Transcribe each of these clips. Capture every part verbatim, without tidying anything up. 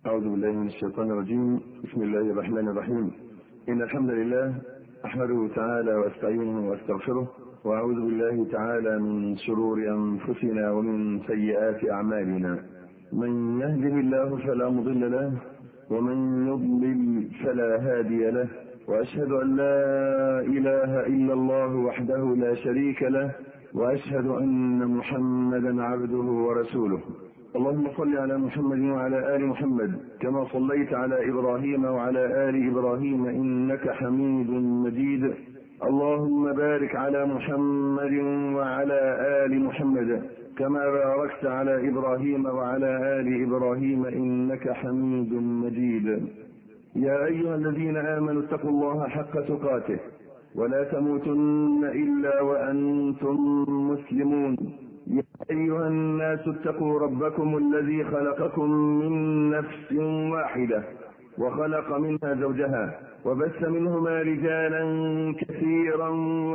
أعوذ بالله من الشيطان الرجيم. بسم الله الرحمن الرحيم. إن الحمد لله أحمده تعالى وأستعينه وأستغفره، وأعوذ بالله تعالى من شرور أنفسنا ومن سيئات أعمالنا. من يهده الله فلا مضل له، ومن يضلل فلا هادي له، وأشهد أن لا إله إلا الله وحده لا شريك له، وأشهد أن محمدا عبده ورسوله. اللهم صل على محمد وعلى آل محمد كما صليت على إبراهيم وعلى آل إبراهيم إنك حميد مجيد. اللهم بارك على محمد وعلى آل محمد كما باركت على إبراهيم وعلى آل إبراهيم إنك حميد مجيد. يا أيها الذين آمنوا اتقوا الله حق تقاته ولا تموتن إلا وأنتم مسلمون. يا أيها الناس اتقوا ربكم الذي خلقكم من نفس واحدة وخلق منها زوجها وبث منهما رجالا كثيرا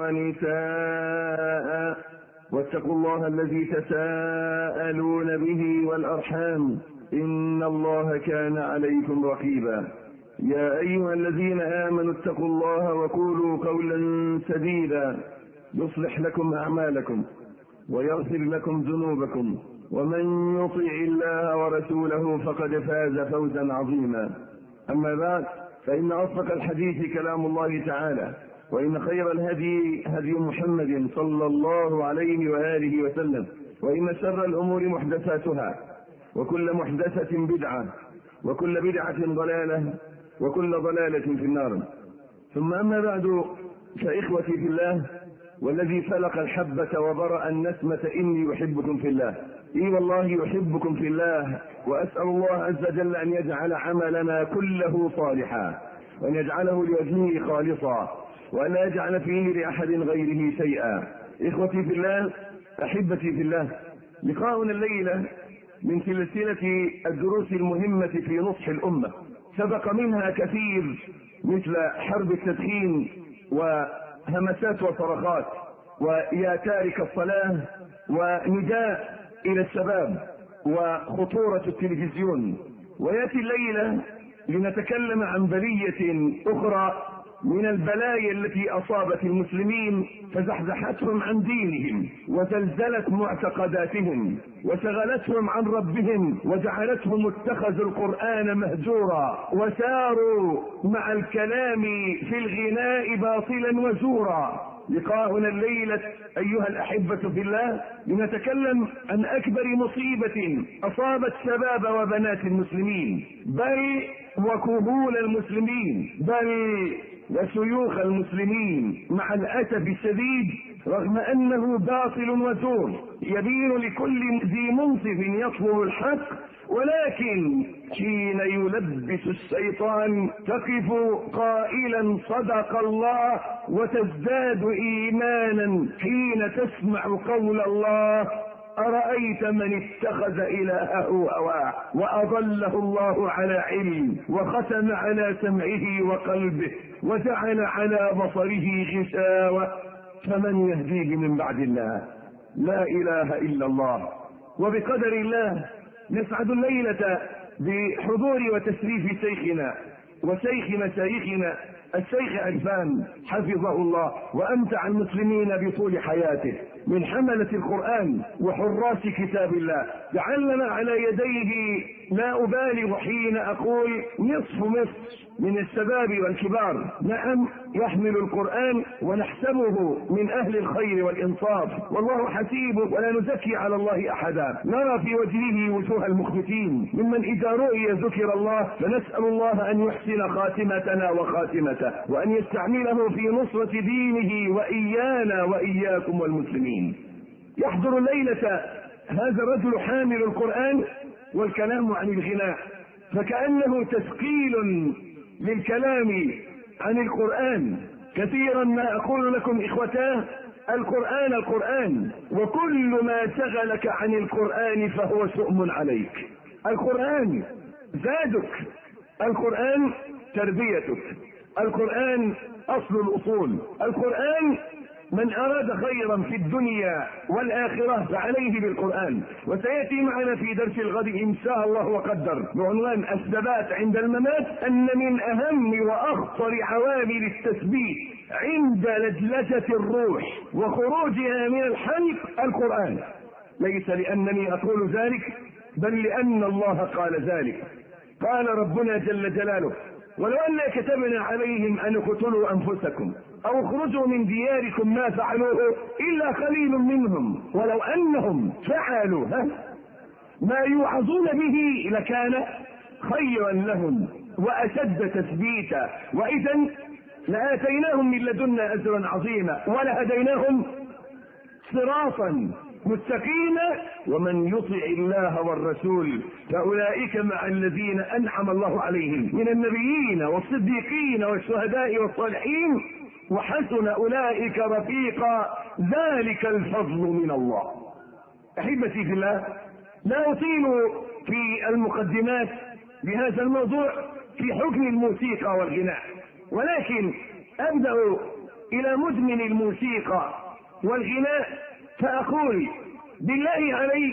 ونساء، واتقوا الله الذي تساءلون به والأرحام إن الله كان عليكم رقيبا. يا أيها الذين آمنوا اتقوا الله وقولوا قولا سديدا يصلح لكم أعمالكم ويغفر لكم ذنوبكم، ومن يطع الله ورسوله فقد فاز فوزا عظيما. أما بعد، فإن أصدق الحديث كلام الله تعالى، وإن خير الهدي هدي محمد صلى الله عليه وآله وسلم، وإن شر الأمور محدثاتها، وكل محدثة بدعة، وكل بدعة ضلالة، وكل ضلالة في النار. ثم أما بعد، فإخوتي في الله، والذي فلق الحبة وبرأ النسمة إني يحبكم في الله. إي والله يحبكم في الله، وأسأل الله عز وجل أن يجعل عملنا كله صالحا، وأن يجعله لوجهه خالصا، وأن لا يجعل فيه لأحد غيره شيئا. إخوتي في الله، أحبتي في الله، لقاؤنا الليلة من سلسلة الدروس المهمة في نصح الأمة، سبق منها كثير مثل حرب التدخين وهمسات وصرخات ويا تارك الصلاة ونداء إلى الشباب وخطورة التلفزيون. ويأتي الليلة لنتكلم عن بلية أخرى من البلايا التي أصابت المسلمين فزحزحتهم عن دينهم وزلزلت معتقداتهم وشغلتهم عن ربهم وجعلتهم اتخذوا القرآن مهجورا وساروا مع الكلام في الغناء باطلا وزورا. لقاؤنا الليلة أيها الأحبة في الله لنتكلم عن أكبر مصيبة أصابت شباب وبنات المسلمين، بل وكهول المسلمين، بل وشيوخ المسلمين، مع الأسف الشديد، رغم أنه باطل وزور يبين لكل ذي منصف يطلب الحق، ولكن حين يلبس الشيطان تقف قائلا صدق الله، وتزداد إيمانا حين تسمع قول الله أرأيت من اتخذ إلهه هواه وأضله الله على علم وختم على سمعه وقلبه وجعل على بصره غشاوة فمن يهديه من بعد الله؟ لا إله إلا الله. وبقدر الله نسعد الليلة بحضور وتشريف شيخنا وشيخ مشايخنا الشيخ عرفان حفظه الله وأمتع المسلمين بطول حياته من حملة القرآن وحراس كتاب الله، جعلنا على يديه لا أبالغ حين أقول نصف مصر من الشباب والكبار، نعم يحمل القرآن ونحسبه من أهل الخير والإنصاف، والله حسيبه ولا نزكي على الله أحدا. نرى في وجهه وجوه المخبتين ممن إذا رؤي ذكر الله، فنسأل الله أن يحسن خاتمتنا وخاتمته، وأن يستعمله في نصرة دينه وإيانا وإياكم والمسلمين. يحضر الليلة هذا الرجل حامل القرآن والكلام عن الغناء، فكأنه تثقيل للكلام عن القرآن. كثيرا ما أقول لكم إخوتاه القرآن القرآن، وكل ما شغلك عن القرآن فهو شؤم عليك. القرآن زادك، القرآن تربيتك، القرآن أصل الأصول، القرآن من أراد خيرا في الدنيا والآخرة فعليه بالقرآن. وسيأتي معنا في درس الغد إن شاء الله وقدر بعنوان الثبات عند الممات أن من أهم وأخطر عوامل التثبيت عند لجلجة الروح وخروجها من الحلق القرآن. ليس لأنني أقول ذلك بل لأن الله قال ذلك. قال ربنا جل جلاله: ولو أن كتبنا عليهم أن اقتلوا أنفسكم أو اخرجوا من دياركم ما فعلوه إلا قليل منهم ولو أنهم فعلوا ما يوعظون به لكان خيرا لهم وأشد تثبيتا وإذا لآتيناهم من لدنا أجرا عظيما ولهديناهم صراطا مستقيما ومن يطع الله والرسول فأولئك مع الذين أنعم الله عليهم من النبيين والصديقين والشهداء والصالحين وحسن أولئك رفيقا ذلك الفضل من الله. أحبتي في الله، لا أطيل في المقدمات بهذا الموضوع في حكم الموسيقى والغناء، ولكن أبدأ إلى مدمن الموسيقى والغناء فأقول: بالله عليك،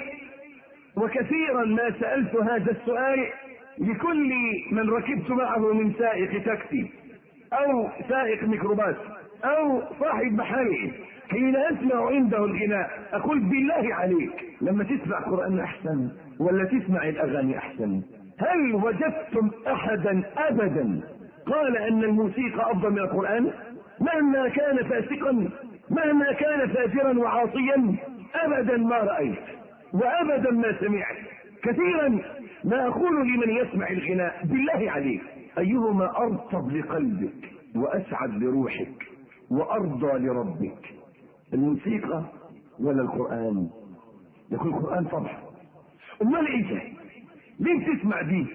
وكثيرا ما سألت هذا السؤال لكل من ركبت معه من سائق تاكسي أو سائق ميكروباص أو صاحب محل، حين أسمع عنده الغناء أقول: بالله عليك، لما تسمع قرآن أحسن ولا تسمع الأغاني أحسن؟ هل وجدتم أحدا أبدا قال أن الموسيقى أفضل من القرآن؟ مهما كان فاسقا، مهما كان فاجرا وعاصيا، أبدا ما رأيت وأبدا ما سمعت. كثيرا ما أقول لمن يسمع الغناء: بالله عليك، أيهما أرطب لقلبك وأسعد لروحك وأرضى لربك، الموسيقى ولا القرآن؟ يقول القرآن طبعا. أمال إيه؟ ليه تسمع دي؟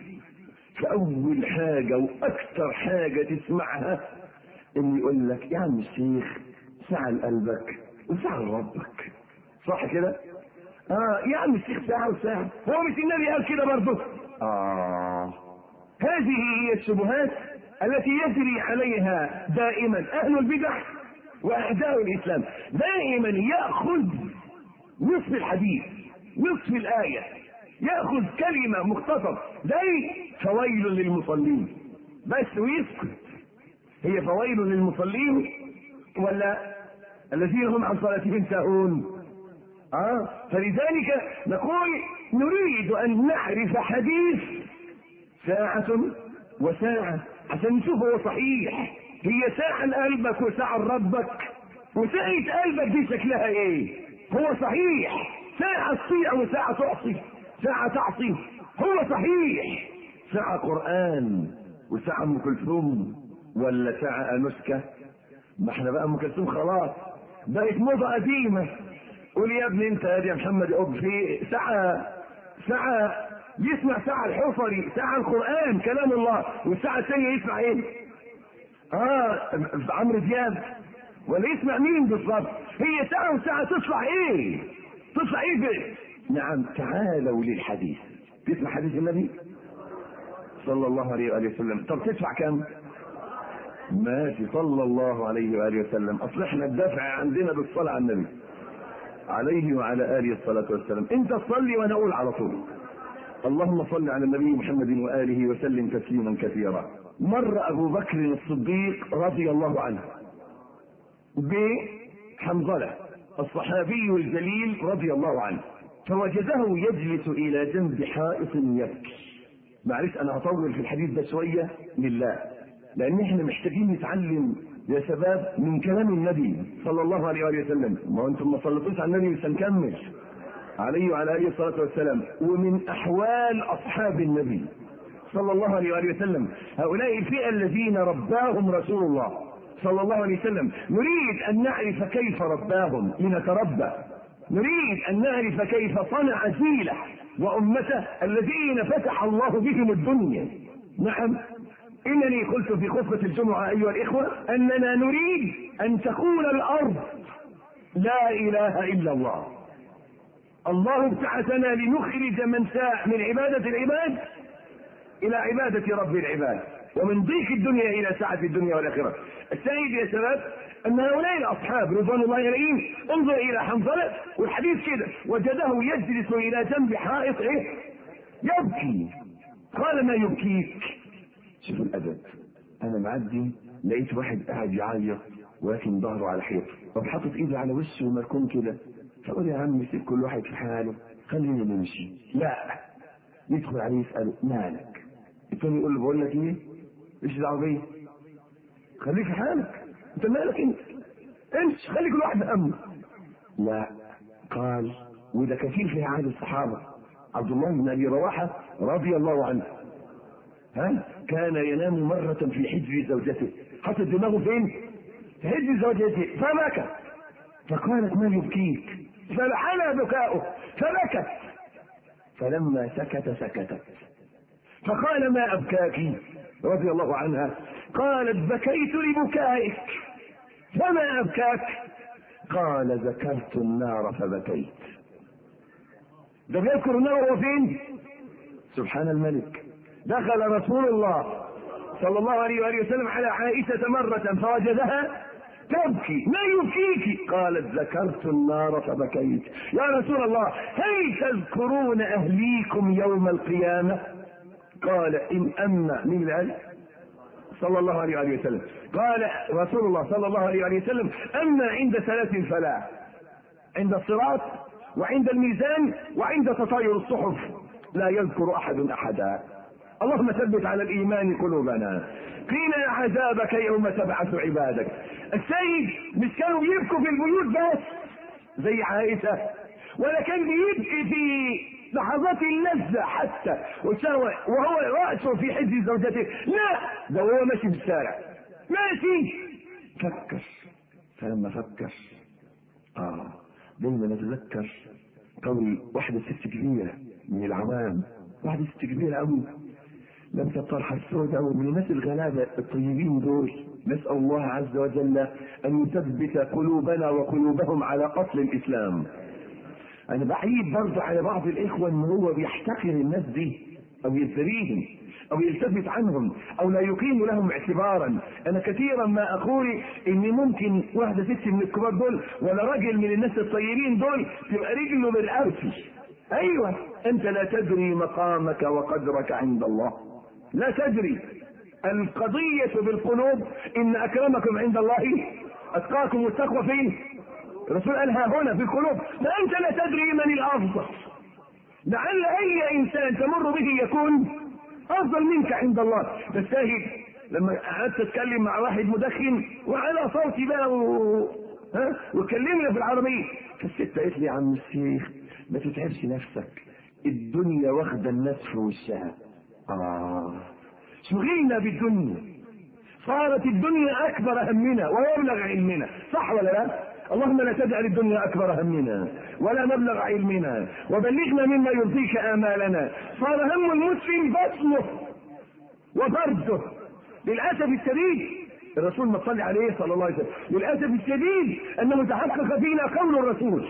فأول حاجة وأكثر حاجة تسمعها اللي يقول لك: يا عم الشيخ ساعة لقلبك وساعة لربك، صح كده؟ اه يا عم الشيخ ساعة وساعة، هو مش النبي قال كده برضه؟ اه هذه هي الشبهات التي يجري عليها دائما أهل البدع وأعداء الإسلام. دائما يأخذ نصف الحديث، نصف الآية، يأخذ كلمة مختصر زي فويل للمصلين بس ويسكت. هي فويل للمصلين ولا الذين هم عن صلاتهم ساهون؟ اه فلذلك نقول: نريد ان نعرف حديث ساعة وساعة عشان نشوف هو صحيح. هي ساعة لقلبك وساعة لربك، وساعة قلبك دي شكلها ايه؟ هو صحيح ساعة تطيع وساعة تعصي، ساعة تعصي، هو صحيح ساعة قرآن وساعة ام كلثوم ولا ساعة انوشكا؟ ما احنا بقى ام كلثوم خلاص بقت موضة قديمة. قول يا ابني انت يا محمد اب في ساعة ساعة يسمع ساعة الحفري، ساعة القرآن كلام الله، والساعة الثانية يسمع ايه؟ اه عمرو دياب، ولا يسمع مين بالظبط؟ هي ساعة وساعة تطلع ايه؟ تطلع ايه بيه؟ نعم تعالوا للحديث. تسمع حديث النبي صلى الله عليه وآله وسلم. طب تدفع كم؟ ماشي صلى الله عليه وآله وسلم. اصل احنا الدفع عندنا بالصلاة على النبي عليه وعلى آله الصلاة والسلام. انت تصلي وانا اقول على طول: اللهم صل على النبي محمد وآله وسلم تسليما كثيرا. مر ابو بكر الصديق رضي الله عنه بحنظلة الصحابي الجليل رضي الله عنه، فوجده يجلس الى جنب حائط يبكي. معلش انا هطول في الحديث ده شوية لله، لان احنا محتاجين نتعلم يا شباب من كلام النبي صلى الله عليه وآله وسلم. ما انتم ما صليتوش على النبي مش هنكمل عليه وعلى اله الصلاه والسلام. ومن احوال اصحاب النبي صلى الله عليه وآله وسلم، هؤلاء الفئه الذين رباهم رسول الله صلى الله عليه وسلم، نريد ان نعرف كيف رباهم لنتربى، نريد ان نعرف كيف صنع جيله وامته الذين فتح الله بهم الدنيا. نعم إنني قلت في خطبة الجمعة أيها الإخوة أننا نريد أن تكون الأرض لا إله إلا الله. الله ابتعثنا لنخرج من ساء من عبادة العباد الى عبادة رب العباد، ومن ضيق الدنيا الى سعة الدنيا والاخرة. الشاهد يا شباب ان هؤلاء الاصحاب رضوان الله عليهم، انظر الى حنظلة والحديث كده، وجده يجلس الى جنب حائط ايه؟ يبكي. قال ما يبكيك؟ شوفوا الادب، انا معدي لقيت واحد قاعد يعيط ولكن ظهره على حيط، طب حاطط ايده على وشه ومركون كده، فقول يا عم سيب كل واحد في حاله، خلينا نمشي. لا، يدخل عليه يساله مالك؟ الثاني يقول له بقول لك ايه؟ ايش دعوه بيا؟ خليك في حالك، انت مالك انت؟ امشي، خلي كل واحد همه. لا، قال وده كثير في عهد الصحابه، عبد الله بن ابي رواحه رضي الله عنه، ها كان ينام مرة في حجر زوجته، حط دماغه فين؟ في حجر زوجته، فبكى، فقالت ما يبكيك؟ فلحن بكاؤه فبكت، فلما سكت سكتت، فقال ما أبكاك؟ رضي الله عنها قالت بكيت لبكائك. فما أبكاك؟ قال ذكرت النار فبكيت. ده بيذكر النار وهو فين؟ سبحان الملك. دخل رسول الله صلى الله عليه وآله وسلم على عائشة مرة فوجدها تبكي. ما يبكيك؟ قالت ذكرت النار فبكيت. يا رسول الله هل تذكرون أهليكم يوم القيامة؟ قال إن أما من الآن صلى الله عليه وآله وسلم، قال رسول الله صلى الله عليه وآله وسلم أما عند ثلاث فلا، عند الصراط وعند الميزان وعند تطاير الصحف لا يذكر أحد أحدا. اللهم ثبت على الإيمان قلوبنا. قيل عذابك يوم تبعث عبادك. السيد مش كانوا يبكوا في البيوت بس زي عائشة، ولا كان بيبكي في لحظات اللذة حتى وهو رأسه في حجر زوجته، لا، ده هو ماشي في الشارع ماشي فكر. فلما فكر اه دايما نتذكر قول واحدة ست كبيرة من العوام، واحدة ست كبيرة قوي لابسة الطرحة السوداء ومن الناس الغلابة الطيبين دول، نسأل الله عز وجل أن يثبت قلوبنا وقلوبهم على أصل الإسلام. أنا بعيد برضه على بعض الإخوة إن هو بيحتقر الناس دي أو يزريهم أو يلتفت عنهم أو لا يقيم لهم اعتبارا. أنا كثيرا ما أقول إن ممكن واحدة ست من الكبار دول ولا راجل من الناس الطيبين دول تبقى رجله بالأرض. أيوة، أنت لا تدري مقامك وقدرك عند الله، لا تدري. القضية بالقلوب، إن أكرمكم عند الله أتقاكم، والتقوى فين؟ الرسول قالها هنا في القلوب. فأنت لا تدري من الأفضل، لعل أي إنسان تمر به يكون أفضل منك عند الله. تستاهل. لما قعدت أتكلم مع واحد مدخن وعلى صوتي بقى و... ها وكلمنا في العربية، فالست قالت لي يا عم الشيخ ما تتعبش نفسك، الدنيا واخدة الناس في وشها. آه شغلنا بالدنيا، صارت الدنيا أكبر همنا ومبلغ علمنا، صح ولا لا؟ اللهم لا تجعل الدنيا أكبر همنا ولا مبلغ علمنا، وبلغنا مما يرضيك آمالنا. صار هم المسلم بطنه وفرده. للأسف الشديد الرسول ما صلى عليه صلى الله عليه وسلم، للأسف الشديد أنه تحقق فينا قول الرسول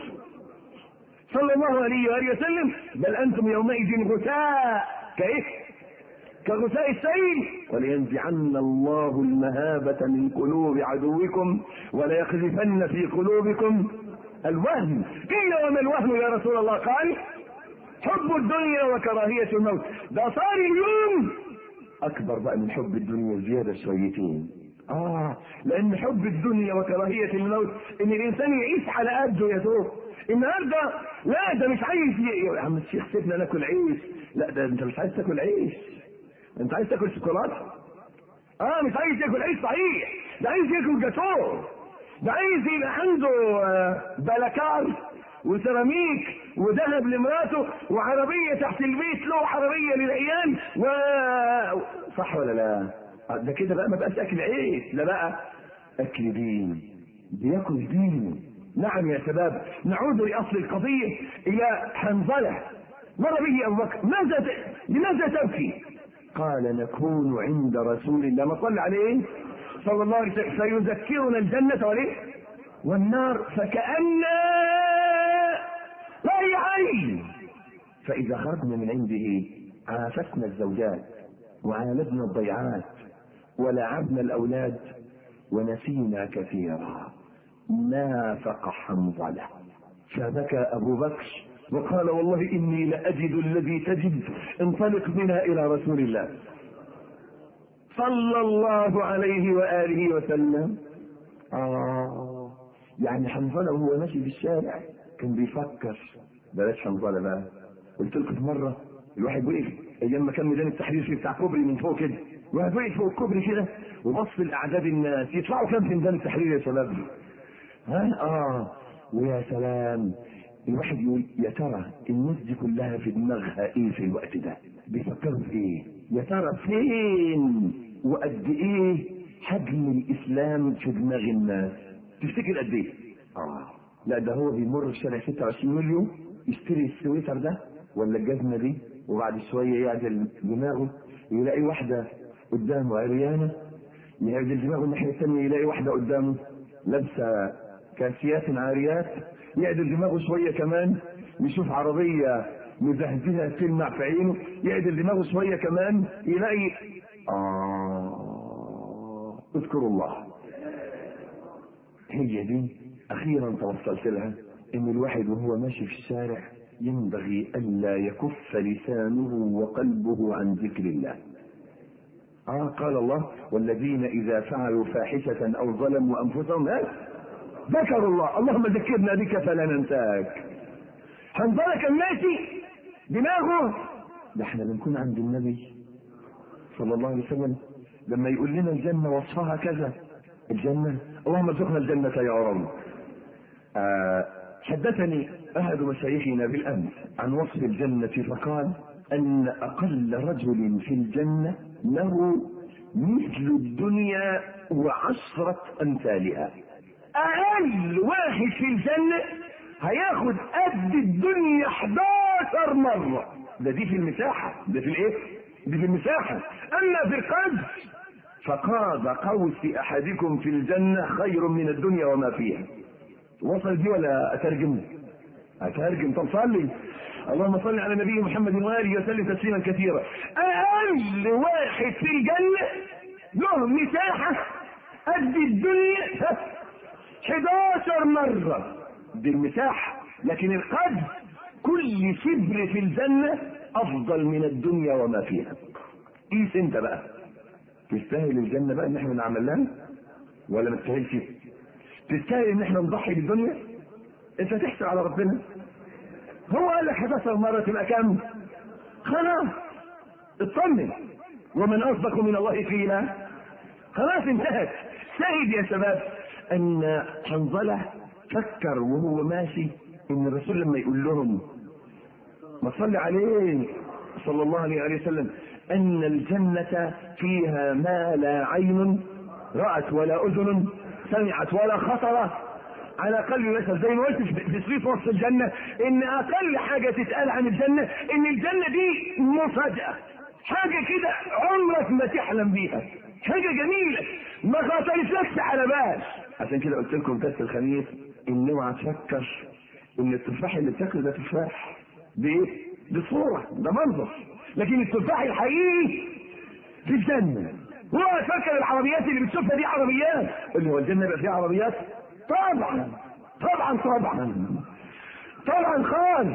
صلى الله عليه وآله وسلم بل أنتم يومئذ غثاء كإيه؟ كغثاء السيل، ولينزعن الله المهابة من قلوب عدوكم وليقذفن في قلوبكم الوهن. قيل وما الوهن يا رسول الله؟ قال حب الدنيا وكراهية الموت. ده صار اليوم أكبر بقى من حب الدنيا زيادة شويتين. آه لأن حب الدنيا وكراهية الموت إن الإنسان يعيش على قده يا دوب. النهارده لا، ده مش عايز يا عم الشيخ سيبنا ناكل عيش. لا، ده أنت مش عايز تاكل عيش، انت عايز تاكل شوكولاته. اه مش عايز ياكل عيش صحيح، ده عايز ياكل جاتوه، ده عايز يبقى عنده بلاكار وسيراميك وذهب لمراته وعربيه تحت البيت له وعربيه للعيال و صح ولا لا؟ ده كده بقى ما بقاش اكل عيش، ده بقى اكل دين، بياكل دين. نعم يا شباب، نعود لاصل القضيه الى حنظله. مر به ابو بكر، ماذا ت... لماذا تبكي؟ قال نكون عند رسول الله ما صلى عليه صلى الله عليه وسلم فيذكرنا الجنة وليه والنار فكأن رأي عين، فإذا خرجنا من عنده عافتنا الزوجات وعالجنا الضيعات ولعبنا الأولاد ونسينا كثيرا. نافق حنظلة فبكى أبو بكر وقال والله إني لأجد الذي تجد، انطلق بنا إلى رسول الله صلى الله عليه وآله وسلم. آه يعني حنظلة وهو ماشي في الشارع كان بيفكر. بلاش حنظلة بقى، قلت لكم مرة الواحد وقف ايام ما كان ميدان التحرير في بتاع كوبري من فوق كده، الواحد وقف فوق الكوبري كده وبص لاعداد الناس يطلعوا كام في ميدان التحرير يا شباب؟ ها اه ويا سلام، الواحد يقول يا ترى الناس دي كلها في دماغها ايه في الوقت ده؟ بيفكروا في ايه؟ يا ترى فين وقد ايه حجم الاسلام في دماغ الناس؟ تفتكر قد ايه؟ اه لا ده هو بيمر في شارع ستة وعشرين يوليو يشتري السويتر ده ولا الجزمه دي، وبعد شويه يعدل دماغه يلاقي واحده قدامه عريانه، يعدل دماغه الناحيه الثانيه يلاقي واحده قدامه لابسه كاسيات عاريات، يعدل دماغه شويه كمان يشوف عربيه مزهزهه تلمع في عينه، يعدل دماغه شويه كمان يلاقي اه اذكروا الله. هي دي اخيرا توصلت لها، ان الواحد وهو ماشي في الشارع ينبغي الا يكف لسانه وقلبه عن ذكر الله. اه قال الله والذين اذا فعلوا فاحشة او ظلموا انفسهم ذكروا الله اللهم ذكرنا بك فلا ننساك. حنظلة كان ماشي دماغه ده احنا بنكون عند النبي صلى الله عليه وسلم لما يقول لنا الجنة وصفها كذا، الجنة اللهم ارزقنا الجنة يا رب. آه حدثني احد مشايخنا بالامس عن وصف الجنة فقال ان اقل رجل في الجنة له مثل الدنيا وعشرة امثالها. اقل واحد في الجنة هياخد قد الدنيا احداشر مرة. ده دي في المساحة، ده في الايه؟ دي في المساحة. اما في القدر فقاب قوس احدكم في الجنة خير من الدنيا وما فيها. وصل دي ولا اترجم؟ اترجم. طب صلي اللهم صل على نبي محمد واله وسلم تسليما كثيرا. اقل واحد في الجنة له مساحة قد الدنيا احداشر مرة. دي المساحة، لكن القدر كل شبر في الجنة افضل من الدنيا وما فيها. قيس انت بقى، تستاهل الجنة بقى ان احنا نعمل لها ولا ما تستاهلش؟ تستاهل ان احنا نضحي بالدنيا؟ انت تحسب على ربنا. هو قال لك احداشر مرة تبقى كام؟ خلاص اطمن، ومن اصدق من الله قيلا. خلاص انتهت. شاهد يا شباب ان حنظلة فكر وهو ماشي ان الرسول لما يقول لهم ما صلي عليه صلى الله عليه وسلم ان الجنة فيها ما لا عين رأت ولا اذن سمعت ولا خطر على قلب بشر. زي ما قلت في صريف وصف الجنة ان اقل حاجة تتقال عن الجنة ان الجنة دي مفاجأة، حاجة كده عمرك ما تحلم بيها، حاجة جميلة ما خاطرتلكش على بال. عشان كده قلت لكم درس الخميس ان اوعى تفكر ان التفاح اللي بتاكله ده تفاح، بايه؟ بصورة، ده منظر، لكن التفاح الحقيقي في الجنة. هو تفكر العربيات اللي بتشوفها دي عربيات، اللي هو الجنة يبقى فيها عربيات؟ طبعا طبعا طبعا طبعا خالص،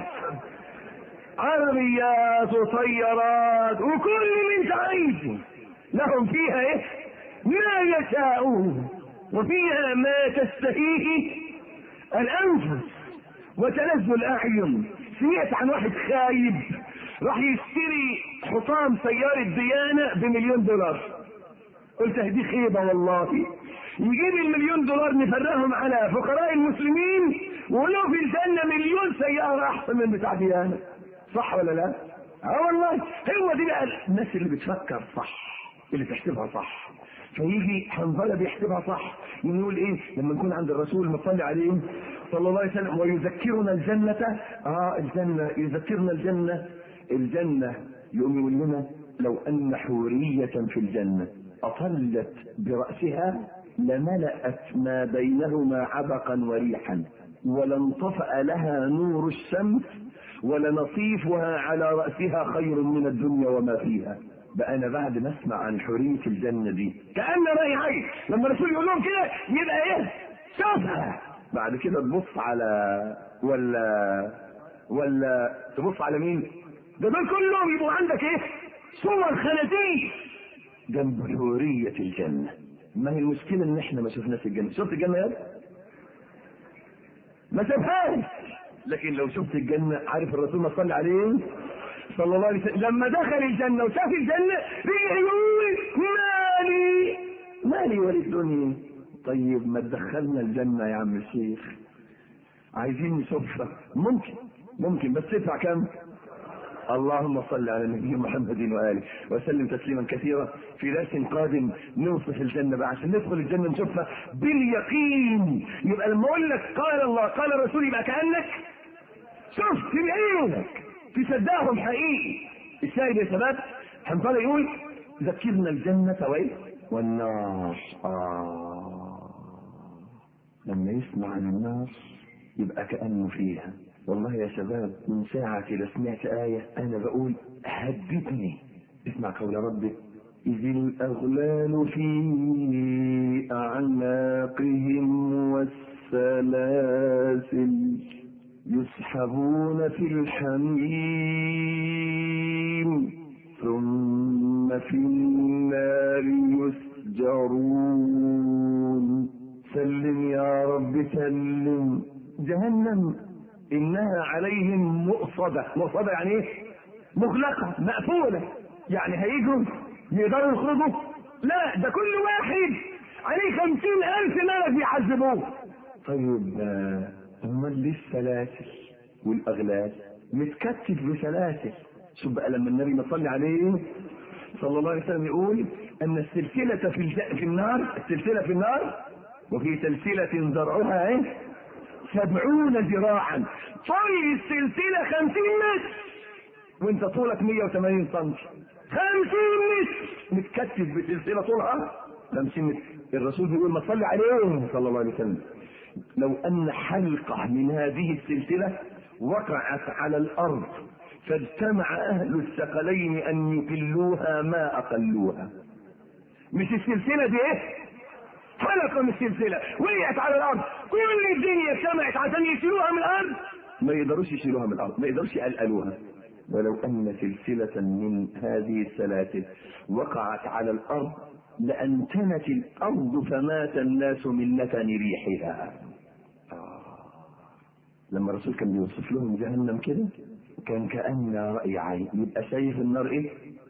عربيات وطيارات وكل اللي انت عايزه. لهم فيها ايه؟ ما يشاءون وفيها ما تستهيه الانفس وتلذ الاعين. سمعت عن واحد خايب راح يشتري حطام سيارة ديانة بمليون دولار. قلت دي خيبة والله. يجيب المليون دولار نفرهم على فقراء المسلمين ولو في الجنة مليون سيارة احسن من بتاع ديانة. صح ولا لا؟ اه والله. هو دي بقى الناس اللي بتفكر صح، اللي تحسبها صح. فيجي حنظلة بيحسبها صح، يقول ايه لما نكون عند الرسول مصلي عليه صلى الله عليه وسلم ويذكرنا الجنة. اه الجنة يذكرنا الجنة. الجنة يقوم يقول لنا لو ان حورية في الجنة اطلت برأسها لملأت ما بينهما عبقا وريحا ولانطفأ لها نور الشمس ولنصيفها على رأسها خير من الدنيا وما فيها. بقى انا بعد ما اسمع عن حريه الجنه دي كأن رأي عين، لما الرسول يقول لهم كده يبقى ايه؟ شوفها. بعد كده تبص على ولا ولا تبص على مين؟ ده دول كلهم يبقوا عندك ايه؟ صور خنازير جنب حوريه الجنه. ما هي المشكله ان احنا ما شفناش الجنه. شفت الجنه يا ابني؟ ما شافهاش. لكن لو شفت الجنه، عارف الرسول ما صلى عليه صلى الله عليه وسلم لما دخل الجنه وشاف الجنه رجع يقول مالي مالي وللدنيا. طيب ما تدخلنا الجنه يا عم الشيخ، عايزين نشوفها. ممكن ممكن بس تدفع كم؟ اللهم صل على النبي محمد واله وسلم تسليما كثيرا. في درس قادم نوصف الجنه بقى عشان ندخل الجنه نشوفها باليقين. يبقى لما اقول لك قال الله قال الرسول يبقى كانك شفت بعينك، تصدقهم حقيقي. الشاهد يا شباب حنظله يقول ذكرنا الجنه وايه؟ والنار. آه. لما يسمع عن النار يبقى كأنه فيها. والله يا شباب من ساعة كده سمعت آية أنا بقول هدتني. اسمع قول ربك إذ الأغلال في أعناقهم والسلاسل يسحبون في الحميم ثم في النار يسجرون. سلم يا رب سلم. جهنم إنها عليهم مؤصدة. مؤصدة يعني إيه؟ مغلقة مقفولة. يعني هيجوا يقدروا يخرجوا؟ لا، ده كل واحد عليه خمسين ألف ملك بيعذبوه. طيب أمال ليه السلاسل والأغلال؟ متكتف بسلاسل. شوف بقى لما النبي صلى عليه صلى الله عليه وسلم يقول أن السلسلة في, في النار، السلسلة في النار وفي سلسلة ذرعها إيه؟ سبعون ذراعا. طول السلسلة خمسين متر وانت طولك مية وثمانين سنتي. خمسين متر متكتف بسلسلة طولها خمسين متر. الرسول بيقول ما صلي عليه صلى الله عليه وسلم لو ان حلقة من هذه السلسلة وقعت على الارض فاجتمع اهل الثقلين ان يقلوها ما اقلوها. مش السلسلة دي ايه؟ حلقة من السلسلة وقعت على الارض، كل الدنيا اجتمعت عشان يشيلوها من الارض، ما يقدروش يشيلوها من الارض، ما يقدروش يقلقلوها. ولو ان سلسلة من هذه السلاسل وقعت على الارض لانتنت الارض فمات الناس من نتن ريحها. آه. لما الرسول كان بيوصف لهم جهنم كده كان كأن رأي عين. يبقى شايف النار ايه؟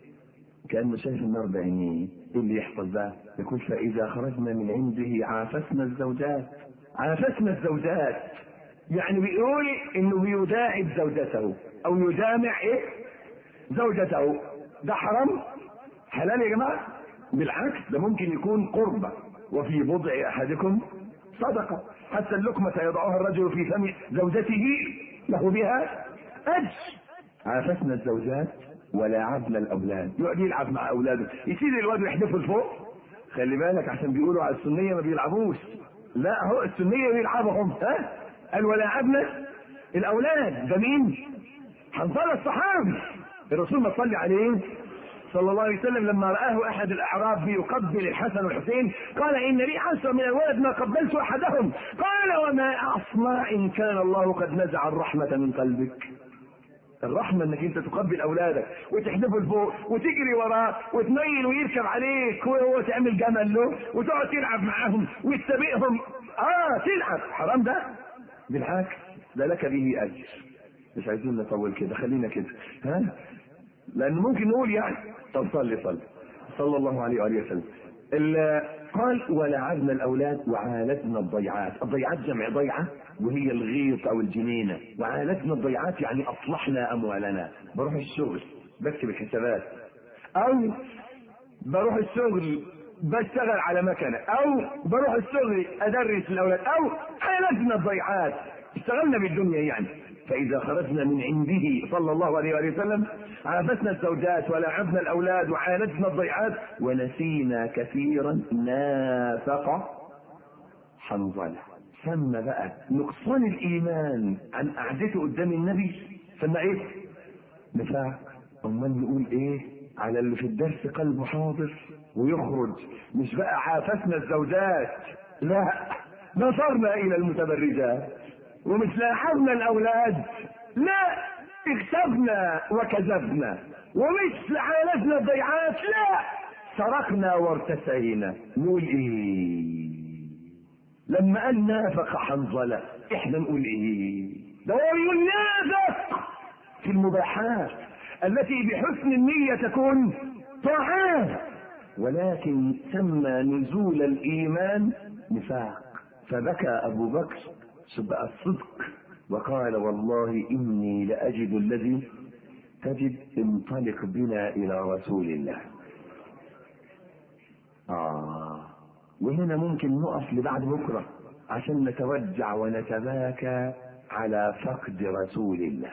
كأنه شايف النار بعينيه. ايه اللي يحصل بقى؟ يقول فإذا خرجنا من عنده عافسنا الزوجات. عافسنا الزوجات يعني بيقول انه بيداعب زوجته او يجامع ايه؟ زوجته. ده حرام؟ حلال يا جماعة؟ بالعكس ده ممكن يكون قربة. وفي بضع احدكم صدقة حتى اللقمة يضعها الرجل في فم زوجته له بها اجر. عافسنا الزوجات ولاعبنا الاولاد. يقعد يلعب مع اولاده، يشيل الواد ويحدفه لفوق. خلي بالك عشان بيقولوا على السنيه ما بيلعبوش. لا هو السنيه بيلعبهم. ها قال ولاعبنا الاولاد. ده مين؟ حنظله الصحابي. الرسول ما صلى عليه صلى الله عليه وسلم لما رآه احد الاعراب بيقبل الحسن والحسين قال ان لي عشرة من الولد ما قبلت احدهم. قال وما اصنع ان كان الله قد نزع الرحمه من قلبك. الرحمة انك انت تقبل اولادك وتحدفه لفوق وتجري وراه وتميل ويركب عليك وهو تعمل جمل له وتقعد تلعب معاهم وتسابقهم. اه تلعب حرام ده؟ بالعكس ده لك به اجر. مش عايزين نطول كده، خلينا كده ها، لان ممكن نقول يعني طب صلي صلي صلى الله عليه وآله وسلم. قال ولعبنا الاولاد وعالجنا الضيعات. الضيعات جمع ضيعه وهي الغيط او الجنينه. وعالجنا الضيعات يعني اصلحنا اموالنا. بروح الشغل بكتب الحسابات، او بروح الشغل بشتغل على مكنه، او بروح الشغل ادرس الاولاد، او عالجنا الضيعات اشتغلنا بالدنيا يعني. فإذا خرجنا من عنده صلى الله عليه وآله وسلم عافسنا الزوجات ولعبنا الأولاد وعالجنا الضيعات ونسينا كثيرا. نافق حنظلة. سمى بقى نقصان الإيمان عن قعدته قدام النبي سمى إيه؟ نفاق. أمال نقول إيه؟ على اللي في الدرس قلبه حاضر ويخرج، مش بقى عافسنا الزوجات، لا، نظرنا الى المتبرجات، ومش لاحظنا الاولاد، لا، اكسبنا وكذبنا، ومش عالجنا الضيعات، لا، سرقنا وارتسينا. نقول ايه لما قال نافق حنظلة؟ احنا نقول ايه؟ ده هو يقول نافق في المباحات التي بحسن النية تكون طاعات، ولكن سمى نزول الايمان نفاق. فبكى ابو بكر سبق الصدق وقال والله اني لاجد الذي تجد، انطلق بنا الى رسول الله. آه وهنا ممكن نقف لبعد بكرة عشان نتوجع ونتباكى على فقد رسول الله.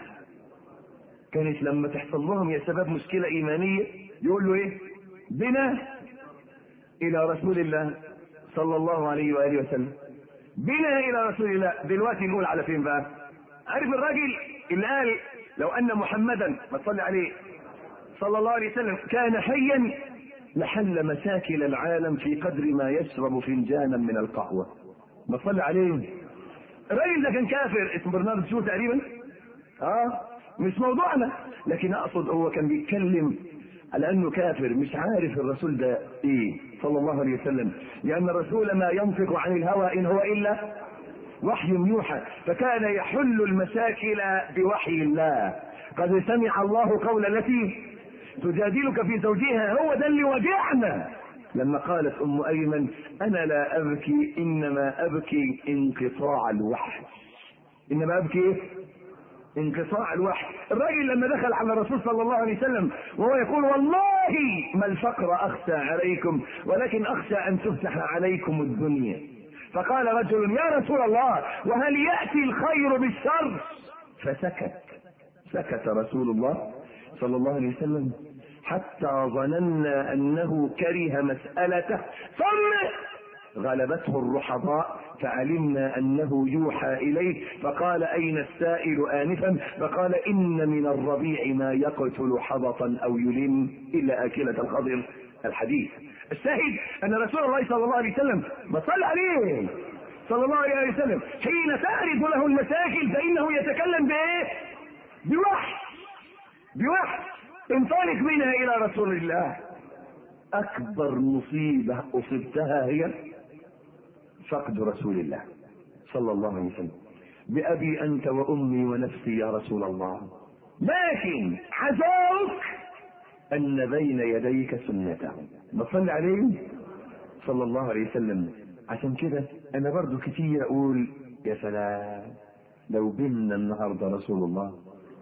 كانت لما تحصل لهم يا شباب مشكلة إيمانية يقول له إيه؟ بنا إلى رسول الله صلى الله عليه وآله وسلم، بنا إلى رسول الله. دلوقتي نقول على فين بقى؟ عارف الراجل اللي قال لو أن محمدا ما تصلي عليه صلى الله عليه وسلم كان حيا لحل مشاكل العالم في قدر ما يشرب فنجانا من القهوة. ما تصلي عليه. الراجل ده كان كافر اسمه برنارد شو تقريبا، اه مش موضوعنا، لكن اقصد هو كان بيتكلم على انه كافر مش عارف الرسول ده ايه صلى الله عليه وسلم، لان الرسول ما ينطق عن الهوى ان هو الا وحي يوحى، فكان يحل المشاكل بوحي الله. قد سمع الله قول التي تجادلك في زوجها، هو ده اللي وجعنا لما قالت ام ايمن انا لا ابكي انما ابكي انقطاع الوحي. انما ابكي انقطاع الوحي. الراجل لما دخل على الرسول صلى الله عليه وسلم وهو يقول والله ما الفقر اخشى عليكم ولكن اخشى ان تفتح عليكم الدنيا، فقال رجل يا رسول الله وهل ياتي الخير بالشر؟ فسكت. سكت رسول الله صلى الله عليه وسلم حتى ظننا انه كره مسألته، ثم غلبته الرحضاء فعلمنا انه يوحى اليه، فقال اين السائل انفا؟ فقال ان من الربيع ما يقتل حبطا او يلم الا اكلة الخضر. الحديث الشاهد ان رسول الله صلى الله عليه وسلم ما صلى عليه صلى الله عليه وسلم حين تعرض له المشاكل فانه يتكلم بايه؟ بوحي. بوحي. انطلق منها الى رسول الله. اكبر مصيبة اصبتها هي فقد رسول الله صلى الله عليه وسلم. بأبي أنت وأمي ونفسي يا رسول الله، لكن عزاؤك أن بين يديك سنته. بصلي عليه صلى الله عليه وسلم. عشان كده أنا برضو كتير أقول يا سلام لو بينا النهاردة رسول الله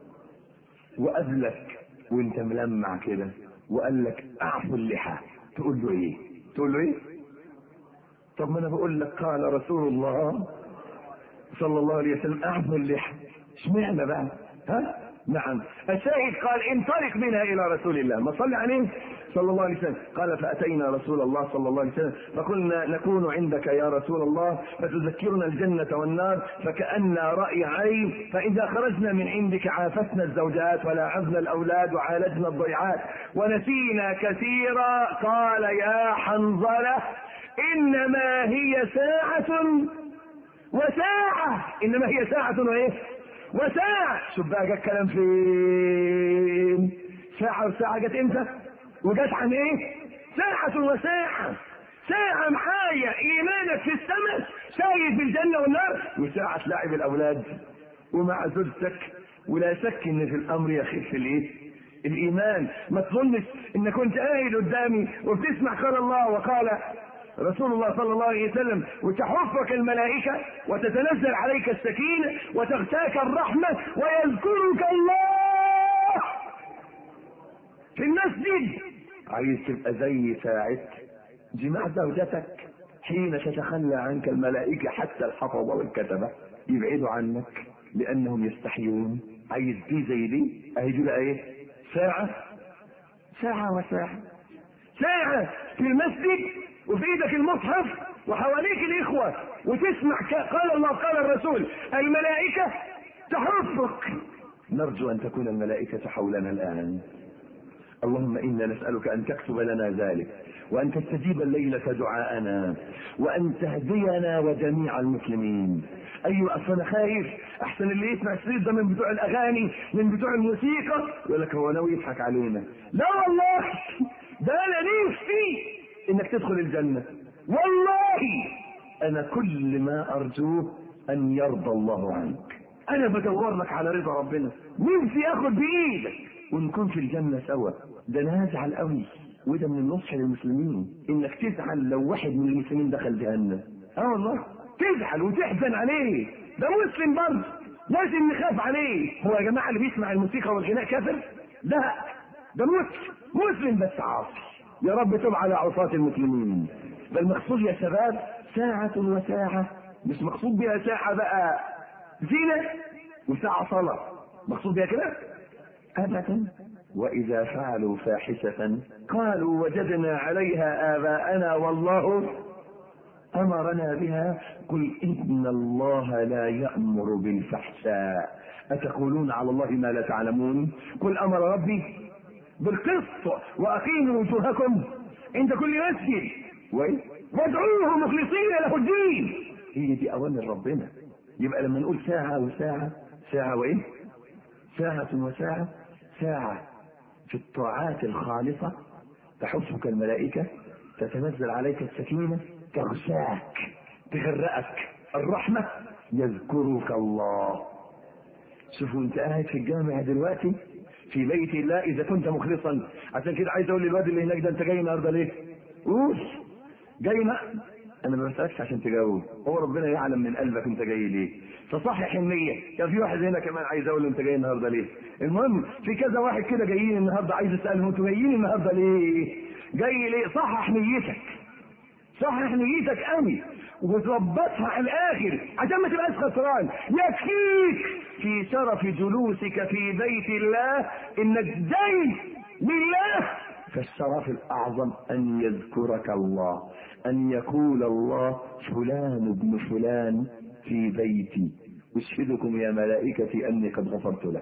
وقابلك وانت ملمع كده وقال لك اعفو اللحى، تقول له ايه؟ تقول له ايه؟ طب ما انا بقول لك قال رسول الله صلى الله عليه وسلم اعفو اللحى، اشمعنى بقى؟ ها؟ نعم. الشاهد قال انطلق منها الى رسول الله، ما صلي عليه صلى الله عليه وسلم. قال فاتينا رسول الله صلى الله عليه وسلم فقلنا نكون عندك يا رسول الله فتذكرنا الجنة والنار فكأن رأي عين، فاذا خرجنا من عندك عافسنا الزوجات ولاعبنا الاولاد وعالجنا الضيعات ونسينا كثيرا. قال يا حنظلة انما هي ساعة وساعة، انما هي ساعة وايه؟ وساعة. شوف بقى جت كلام فين؟ ساعة وساعة جت امتى؟ وجت عن ايه؟ ساعة وساعة. ساعة محايا ايمانك في السماء شايف في الجنة والنار، وساعة تلاعب الاولاد ومع زوجتك. ولا شك ان في الامر يخف الايه؟ الايمان. ما تظنش ان كنت قاعد قدامي وبتسمع قال الله وقال رسول الله صلى الله عليه وسلم وتحفك الملائكة وتتنزل عليك السكينة وتغشاك الرحمة ويذكرك الله في المسجد. عايز تبقى زي ساعة جماع زوجتك حين تتخلى عنك الملائكة، حتى الحفظة والكتبة يبعدوا عنك لأنهم يستحيون. عايز دي زي دي اهي دي ايه؟ ساعة ساعة وساعة. ساعة في المسجد وفي ايدك المصحف وحواليك الاخوة وتسمع قال الله قال الرسول، الملائكة تحفك. نرجو ان تكون الملائكة حولنا الان. اللهم إنا نسألك أن تكتب لنا ذلك، وأن تستجيب الليلة دعاءنا، وأن تهدينا وجميع المسلمين. أيوة، أصل أنا خايف أحسن اللي يسمع الشريط ده من بتوع الأغاني، من بتوع الموسيقى، يقول لك هو ناوي يضحك علينا. لا والله، ده أنا نفسي إنك تدخل الجنة. والله أنا كل ما أرجوه أن يرضى الله عنك. أنا بدور لك على رضا ربنا، نفسي آخد بإيدك ونكون في الجنة سوا. ده أنا هزعل قوي، وده من النصح للمسلمين، إنك تزعل لو واحد من المسلمين دخل جهنم. اه والله تزعل وتحزن عليه، ده مسلم برضه، لازم نخاف عليه. هو يا جماعة اللي بيسمع الموسيقى والغناء كافر؟ لا، ده مسلم، مسلم بس عاصي. يا رب تب على عصاة المسلمين. بل مقصود يا شباب ساعة وساعة، مش مقصود بها ساعة بقى زينة وساعة صلاة، مقصود بها كده أبدا. وإذا فعلوا فاحشة قالوا وجدنا عليها آباءنا والله أمرنا بها قل إن الله لا يأمر بالفحشاء أتقولون على الله ما لا تعلمون. قل أمر ربي بالقسط وأقيموا وجوهكم عند كل مسجد وادعوه مخلصين له الدين. هي دي أوامر ربنا. يبقى لما نقول ساعة وساعة، ساعة وإيه؟ ساعة وساعة، ساعة في الطاعات الخالصة تحفك الملائكة، تتنزل عليك السكينة، تغشاك، تغرقك الرحمة، يذكرك الله. شوفوا انت قاعد في الجامع دلوقتي في بيت الله إذا كنت مخلصا. عشان كده عايز اقول للواد اللي هناك ده انت جاي النهارده ليه؟ قول جاي. ما انا ما بسألكش عشان تجاوب، هو ربنا يعلم من قلبك انت جاي ليه، فصحح النية. كان في واحد هنا كمان عايز اقول له انت جاي النهارده ليه. المهم في كذا واحد كده جايين النهارده، عايز اسالهم انتوا جايين النهارده ليه؟ جاي ليه؟ صحح نيتك، صحح نيتك قوي وتظبطها على الاخر عشان ما تبقاش خسران. يكفيك في شرف جلوسك في بيت الله انك جاي لله، فالشرف الاعظم ان يذكرك الله، ان يقول الله فلان ابن فلان في بيتي اشهدكم يا ملائكتي اني قد غفرت له.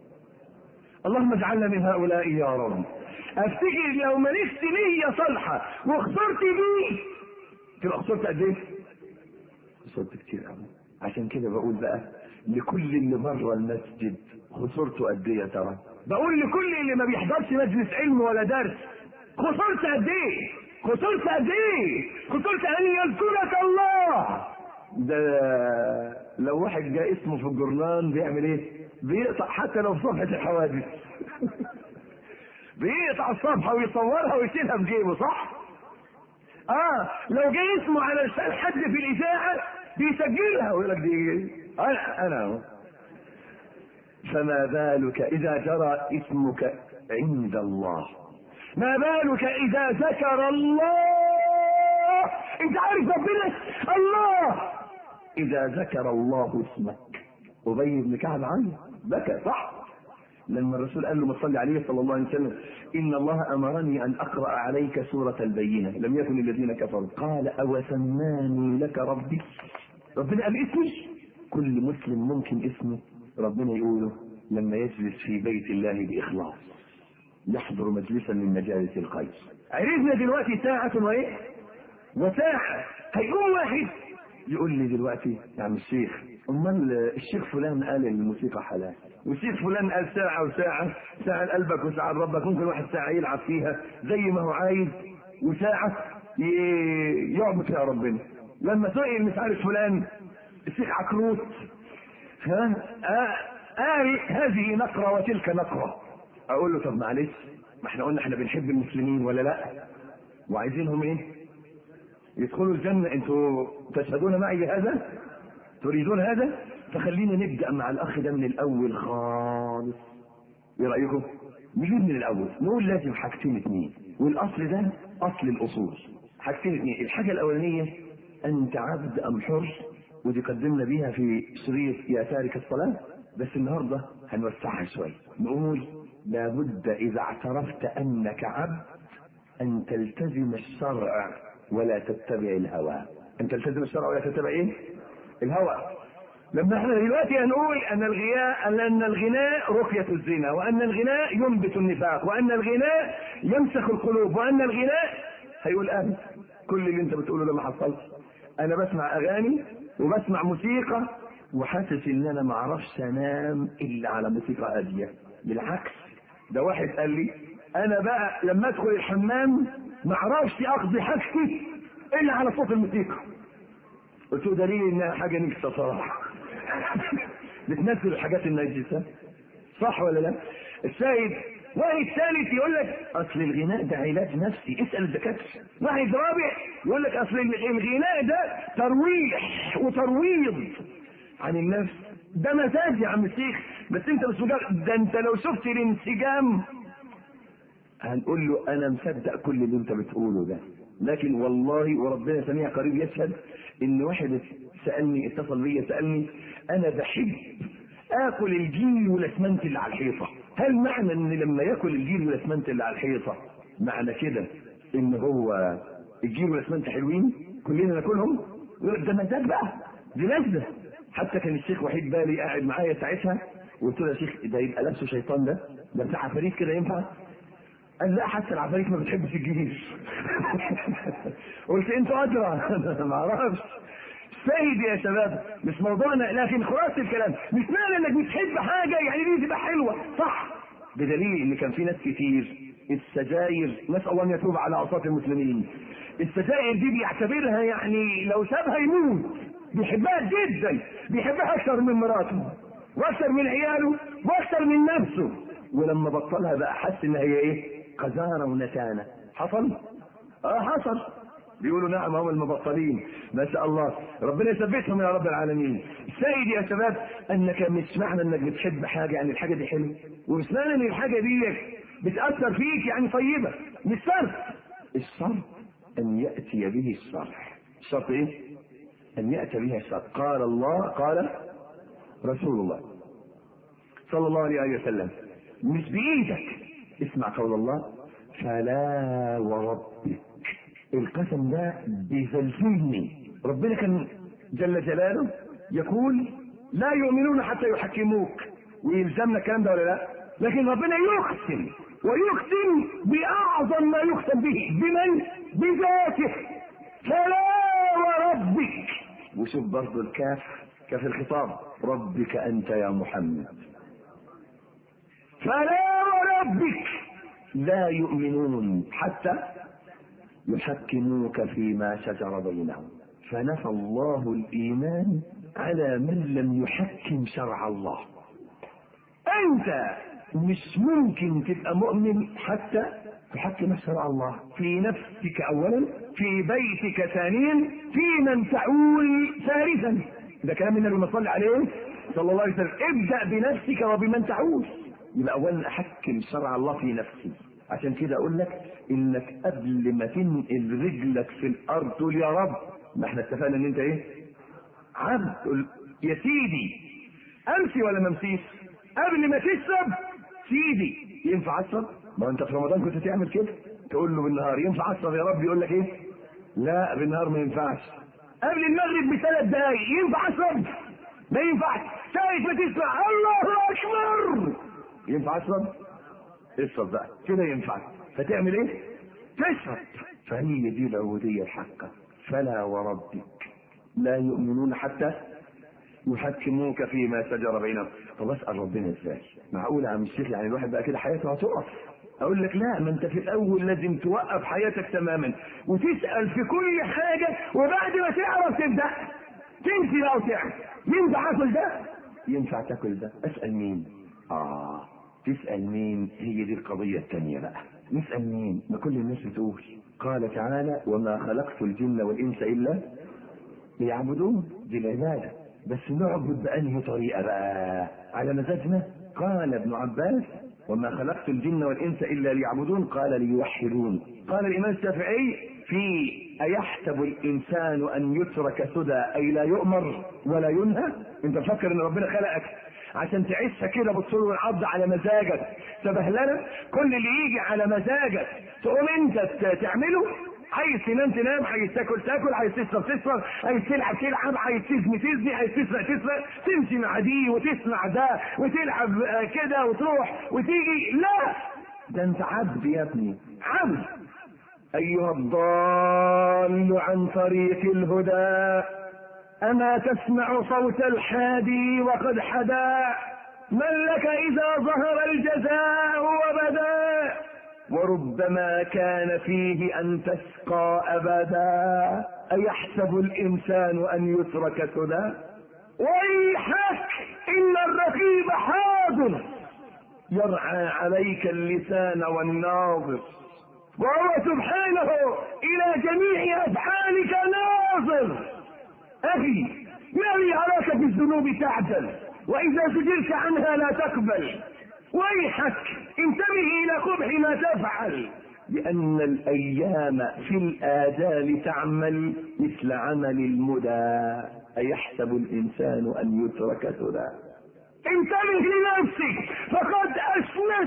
اللهم اجعلنا من هؤلاء يا رب. افتكر لو مالكت نية صالحة وخسرت بيه تبقى خسرت قد ايه؟ خسرت كتير قوي. عشان كده بقول بقى لكل اللي بره المسجد خسرته قد ايه يا ترى؟ بقول لكل اللي ما بيحضرش مجلس علم ولا درس خسرت قد ايه؟ خسرت قد ايه؟ خسرت ان يذكرك الله. ده لو واحد جاء اسمه في الجرنان بيعمل ايه؟ بيقطع حتى لو في صفحة الحوادث بيقطع الصفحة ويصورها ويشيلها في جيبه، صح؟ اه لو جاء اسمه على لسان حد في الاذاعة بيسجلها ويقول لك دي انا انا فما بالك اذا جرى اسمك عند الله؟ ما بالك اذا ذكر الله؟ انت عارف ربنا الله اذا ذكر الله اسمك. ابي بن كعب عنه بكى، صح؟ لما الرسول قال له ما تصلي عليه صلى الله عليه وسلم ان الله امرني ان اقرا عليك سوره البينه لم يكن الذين كفروا، قال او سماني لك ربي؟ ربنا قال اسمي؟ كل مسلم ممكن اسمه ربنا يقوله لما يجلس في بيت الله باخلاص، يحضر مجلسا من مجالس الخير. عرفنا دلوقتي ساعه وايه؟ وساعه. هيقوم واحد يقول لي دلوقتي يا عم الشيخ امال الشيخ فلان قال الموسيقى حلال، والشيخ فلان قال ساعة وساعة، ساعة لقلبك وساعة لربك، ممكن واحد ساعة يلعب فيها زي ما هو عايز وساعة يعبد فيها ربنا. لما سئل مش عارف فلان الشيخ عكروت ها قال هذه نقرة وتلك نقرة، اقول له طب معلش ما احنا قلنا احنا بنحب المسلمين ولا لا وعايزينهم ايه؟ يدخلوا الجنة. انتوا تشهدون معي هذا؟ تريدون هذا؟ فخلينا نبدأ مع الأخ ده من الأول خالص. ايه رأيكم؟ نجيب من الأول، نقول لازم حاجتين اتنين، والأصل ده أصل الأصول. حاجتين اتنين، الحاجة الأولانية أنت عبد أم حر، ودي قدمنا بيها في شريط يا تارك الصلاة، بس النهاردة هنوسعها شوي. نقول لابد إذا اعترفت أنك عبد أن تلتزم الشرع ولا تتبع الهوى. أن تلتزم الشرع ولا تتبع إيه؟ الهوى. لما احنا دلوقتي هنقول ان الغناء ان الغناء رقية الزنا، وان الغناء ينبت النفاق، وان الغناء يمسخ القلوب، وان الغناء هيقول اهل كل اللي انت بتقوله ده ما حصلش. انا بسمع اغاني وبسمع موسيقى وحاسس ان انا ما اعرفش انام الا على موسيقى هاديه. بالعكس، ده واحد قال لي انا بقى لما ادخل الحمام ما اعرفش اقضي حاجتي الا على صوت الموسيقى. قلت له دليل انها حاجه نكسه صراحه. بتنزل الحاجات النجسه، صح ولا لا؟ السيد واحد ثالث يقول لك اصل الغناء ده علاج نفسي، اسال الدكاتره. واحد رابع يقول لك اصل الغناء ده ترويح وترويض عن النفس. ده مزاج يا عم الشيخ، بس انت مش مجرد ده، انت لو شفت الانسجام هنقول له انا مصدق كل اللي انت بتقوله ده، لكن والله وربنا سميع قريب يشهد ان واحد سالني، اتصل بيا سالني انا بحب اكل الجيل والاسمنت اللي على الحيطه، هل معنى ان لما ياكل الجيل والاسمنت اللي على الحيطه معنى كده ان هو الجيل والاسمنت حلوين كلنا ناكلهم؟ ده مزاج بقى، دي لذة. حتى كان الشيخ وحيد بالي قاعد معايا ساعتها وقلت له يا شيخ ده يبقى لابسه شيطان، ده ده بتاع عفاريت كده ينفع؟ قال لا حتى العفاريت ما بتحبش الجيل. قلت انتوا ادرى. ما اعرفش. سيد يا شباب مش موضوعنا، لكن خلاص الكلام مش معنى انك بتحب حاجه يعني دي تبقى حلوه، صح؟ بدليل ان كان في ناس كتير السجاير، نسال الله ان يتوب على عصاة المسلمين، السجاير دي بيعتبرها يعني لو سابها يموت، بيحبها جدا، بيحبها اكثر من مراته واكثر من عياله واكثر من نفسه، ولما بطلها بقى حس ان هي ايه؟ قذاره ونتانه. حصل؟ اه حصل. بيقولوا نعم هم المبطلين، ما شاء الله، ربنا يثبتهم يا رب العالمين. السيد يا شباب انك مش معنى انك بتحب حاجه يعني الحاجه دي حلوه، ومش معنى ان الحاجه دي بتاثر فيك يعني طيبه، مش شرط. الشرط ان ياتي به الشرع. الشرط ايه؟ ان ياتي به الشرع. قال الله قال رسول الله صلى الله عليه وسلم، مش بايدك. اسمع قول الله فلا وربك، القسم ده بيزلزلني. ربنا كان جل جلاله يقول لا يؤمنون حتى يحكموك، ويلزمنا الكلام ده ولا لا؟ لكن ربنا يقسم، ويقسم باعظم ما يقسم به. بمن؟ بذاته. فلا وربك. وشوف برضه الكاف، كاف الخطاب، ربك انت يا محمد. فلا وربك لا يؤمنون حتى يحكموك فيما شجر بينهم. فنفى الله الايمان على من لم يحكم شرع الله. انت مش ممكن تبقى مؤمن حتى تحكم شرع الله في نفسك اولا، في بيتك ثانيا، في من تعول ثالثا. ده كلام النبي صلى الله عليه صلى الله عليه وسلم، ابدا بنفسك وبمن تعول. يبقى اولا احكم شرع الله في نفسي. عشان كده اقول لك انك قبل ما تنقل رجلك في الارض تقول يا رب، ما احنا اتفقنا ان انت ايه؟ عبد. تقول يا سيدي امشي ولا ما امشيش؟ قبل ما تشرب سيدي ينفع اشرب؟ ما انت في رمضان كنت تعمل كده، تقول له بالنهار ينفع اشرب يا رب؟ يقول لك ايه؟ لا بالنهار ما ينفعش. قبل المغرب بثلاث دقايق ينفع اشرب؟ ما ينفعش. ساعة ما تسمع الله اكبر ينفع اشرب؟ اشرب بقى كده ينفع. فتعمل ايه؟ تشرب. فهي دي العبودية الحقة. فلا وربك لا يؤمنون حتى يحكموك فيما شجر بينهم. طب اسال ربنا ازاي؟ معقول يا عم الشيخ يعني الواحد بقى كده حياته هتقف؟ اقول لك لا، ما انت في الاول لازم توقف حياتك تماما وتسال في كل حاجه، وبعد ما تعرف تبدا تمشي بقى وتعمل. ينفع اكل ده؟ ينفع تاكل ده؟ اسال مين؟ اه تسال مين؟ هي دي القضيه الثانيه بقى. نسال مين؟ ما كل الناس بتقول قال تعالى وما خلقت الجن والانس الا ليعبدون. دي العباده، بس نعبد بأنهي طريقة بقى؟ على مزاجنا؟ قال ابن عباس وما خلقت الجن والإنس إلا ليعبدون، قال ليوحدون. قال الإمام الشافعي في أيحسب الإنسان أن يترك سدى أي لا يؤمر ولا ينهى؟ أنت فكر إن ربنا خلقك عشان تعيشها كده بالطول والعرض على مزاجك؟ سبهلله كل اللي يجي على مزاجك تقوم أنت تعمله؟ عايز تنام تنام، عايز تاكل تاكل، عايز تشرب تشرب، عايز تلعب تلعب، عايز تزني تزني، عايز تسرق تسرق، تمشي مع دي وتسمع ده وتلعب كده وتروح وتيجي. لا، ده انت عبد يا ابني، عبد. ايها الضال عن طريق الهدى، اما تسمع صوت الحادي وقد حدا، من لك اذا ظهر الجزاء وبدا، وربما كان فيه ان تسقى ابدا، ايحسب الانسان ان يترك سدى. ويحك ان الرقيب حاضر يرعى عليك اللسان والناظر، وهو سبحانه الى جميع افعالك ناظر. اخي، ما يراك في الذنوب تعجل، واذا سجلت عنها لا تقبل. ويحك انتبه الى قبح ما تفعل، لان الايام في الاجال تعمل مثل عمل المدى، ايحسب الانسان ان يترك سدى. انتبه لنفسك فقد اسمت،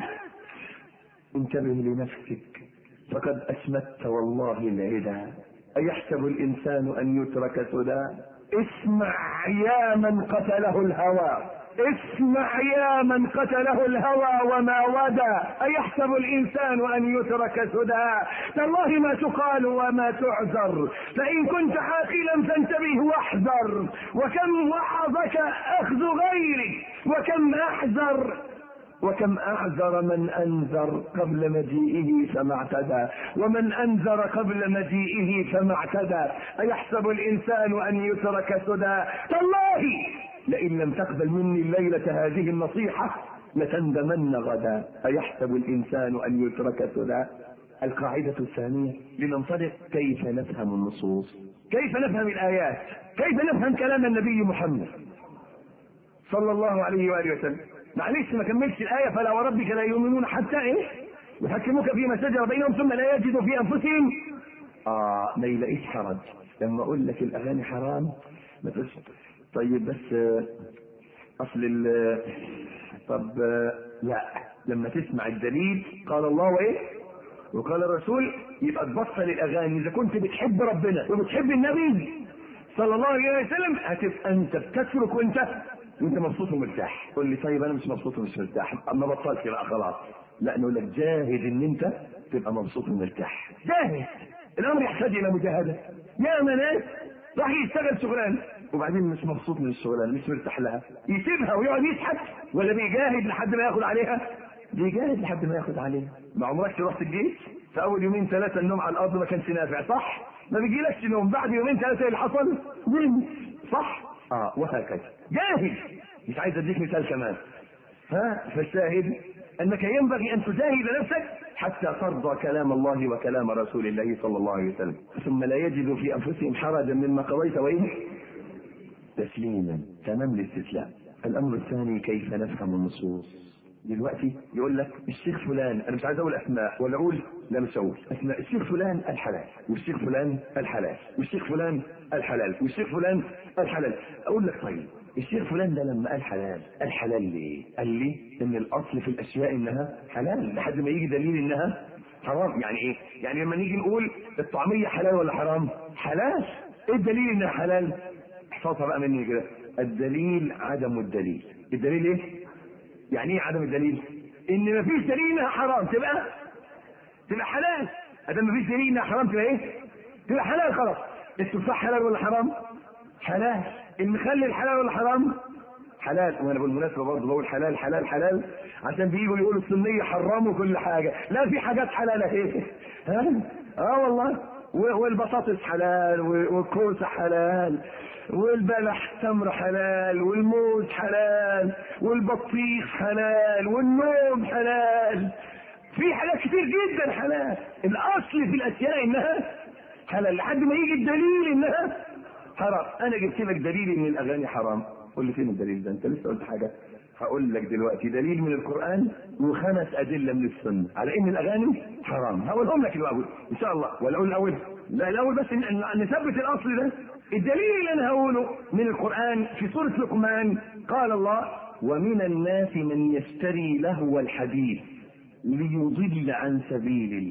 انتبه لنفسك فقد اسمت والله العدا، ايحسب الانسان ان يترك سدى. اسمع يا من قتله الهوى، اسمع يا من قتله الهوى وما ودى، ايحسب الانسان ان يترك سدى. تالله ما تقال وما تعذر، فان كنت عاقلا فانتبه واحذر، وكم وعظك اخذ غيرك، وكم احذر وكم اعذر من انذر قبل مجيئه فما اعتدى، ومن انذر قبل مجيئه فما اعتدى، ايحسب الانسان ان يترك سدى. تالله لئن لم تقبل مني الليلة هذه النصيحة لتندمن غدا، ايحسب الانسان ان يترك سدى. القاعدة الثانية لننطلق كيف نفهم النصوص، كيف نفهم الآيات، كيف نفهم كلام النبي محمد صلى الله عليه وآله وسلم. معلش ما كملتش الآية، فلا وربك لا يؤمنون حتى ايه يحكموك فيما شجر بينهم ثم لا يجدوا في أنفسهم. آه ما يلاقيش حرج لما أقول لك الأغاني حرام ما تقولش طيب بس أصل ال طب لا، لما تسمع الدليل قال الله وإيه وقال الرسول يبقى تبطل الأغاني. إذا كنت بتحب ربنا وبتحب النبي صلى الله عليه وسلم هتبقى أنت بتترك وأنت وانت مبسوط ومرتاح. قول لي طيب انا مش مبسوط ومش مرتاح، اما بطلت بقى خلاص. لا، نقول لك جاهد ان انت تبقى مبسوط ومرتاح، جاهد. الامر يحتاج الى مجاهده. يا ناس راح يشتغل شغلانه وبعدين مش مبسوط من الشغلانه، مش مرتاح لها، يسيبها ويقعد يضحك ولا بيجاهد لحد ما ياخد عليها؟ بيجاهد لحد ما ياخد عليها. ما عمرك رحت الجيش في اول يومين ثلاثه النوم على الارض ما كانش نافع، صح؟ ما بيجيلكش نوم بعد يومين ثلاثه اللي حصل نمت، صح؟ اه وهكذا. جاهد. مش عايز اديك مثال كمان. ها فالشاهد انك ينبغي ان تجاهد نفسك حتى ترضى كلام الله وكلام رسول الله صلى الله عليه وسلم، ثم لا يجدوا في انفسهم حرجا مما قضيت وايه تسليما. تمام الاستسلام. الامر الثاني كيف نفهم النصوص. دلوقتي يقول لك الشيخ فلان، انا مش عايز اقول اسماء ولا اقول لا مش هقول اسماء، الشيخ فلان الحلال والشيخ فلان الحلال والشيخ فلان الحلال والشيخ فلان الحلال. اقول لك طيب الشيخ فلان ده لما قال حلال الحلال ليه؟ قال لي ان الاصل في الاشياء انها حلال لحد ما يجي دليل انها حرام. يعني ايه؟ يعني لما نيجي نقول الطعميه حلال ولا حرام؟ حلال. ايه الدليل انها حلال؟ احفظها بقى مني كده. الدليل عدم الدليل. الدليل ايه؟ يعني ايه عدم الدليل؟ ان مفيش دليل انها حرام تبقى تبقى حلال. ادام مفيش دليل انها حرام تبقى ايه؟ تبقى حلال خلاص. التفاح حلال ولا حرام؟ حلال. المخلل حلال ولا حرام؟ حلال. وانا بالمناسبه برضه بقول حلال حلال حلال عشان بييجوا يقولوا السنيه حرموا كل حاجه. لا، في حاجات حلال اهي. ها؟ اه والله. والبطاطس حلال والكوسه حلال والبلح تمر حلال والموز حلال والبطيخ حلال والنوم حلال. في حاجات كتير جدا حلال. الاصل في الاشياء انها حلال لحد ما يجي الدليل انها حرام. انا جبت لك دليل ان الاغاني حرام. قول لي فين الدليل ده؟ انت لسه قلت حاجه. هقول لك دلوقتي دليل من القران وخمس ادله من السنه على ان الاغاني حرام. هقولهم لك الاول ان شاء الله. ولا اقول الاول؟ لا الاول بس نثبت الاصل ده. الدليل اللي انا هقوله من القران في سوره لقمان قال الله: ومن الناس من يشتري لهو الحديث ليضل عن سبيل الله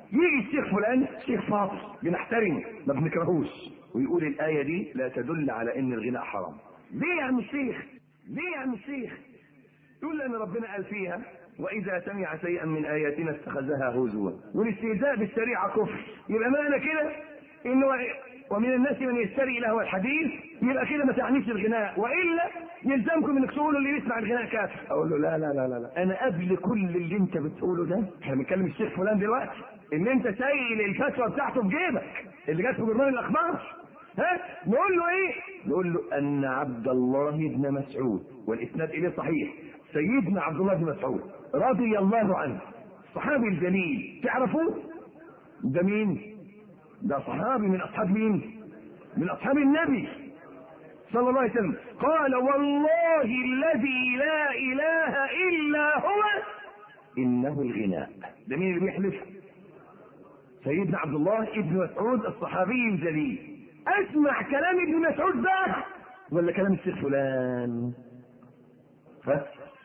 يجي الشيخ فلان شيخ فاضل بنحترمه ما بنكرهوش ويقول الايه دي لا تدل على ان الغناء حرام. ليه يا عم الشيخ؟ ليه يا عم الشيخ؟ يقول لان ربنا قال فيها واذا سمع شيئا من اياتنا اتخذها هزوا، والاستهزاء بالشريعه كفر. يبقى معنى كده انه ومن الناس من يشتري لهو الحديث، يبقى كده ما تعنيش الغناء، والا يلزمكم انك تقولوا اللي يسمع الغناء كافر. اقول له لا لا لا لا, لا. انا قبل كل اللي انت بتقوله ده، احنا بنتكلم الشيخ فلان دلوقتي اللي انت شايل الفتوى بتاعته في جيبك اللي جت في برنامج الاخبار، ها نقول له ايه؟ نقول له ان عبد الله بن مسعود، والاسناد اليه صحيح، سيدنا عبد الله بن مسعود رضي الله عنه الصحابي الجليل، تعرفوه؟ ده مين؟ ده صحابي من اصحاب مين؟ من اصحاب النبي صلى الله عليه وسلم. قال والله الذي لا اله الا هو انه الغناء. ده مين اللي بيحلف؟ سيدنا عبد الله ابن مسعود الصحابي الجليل. اسمع كلام ابن مسعود بقى ولا كلام الشيخ فلان؟ ها؟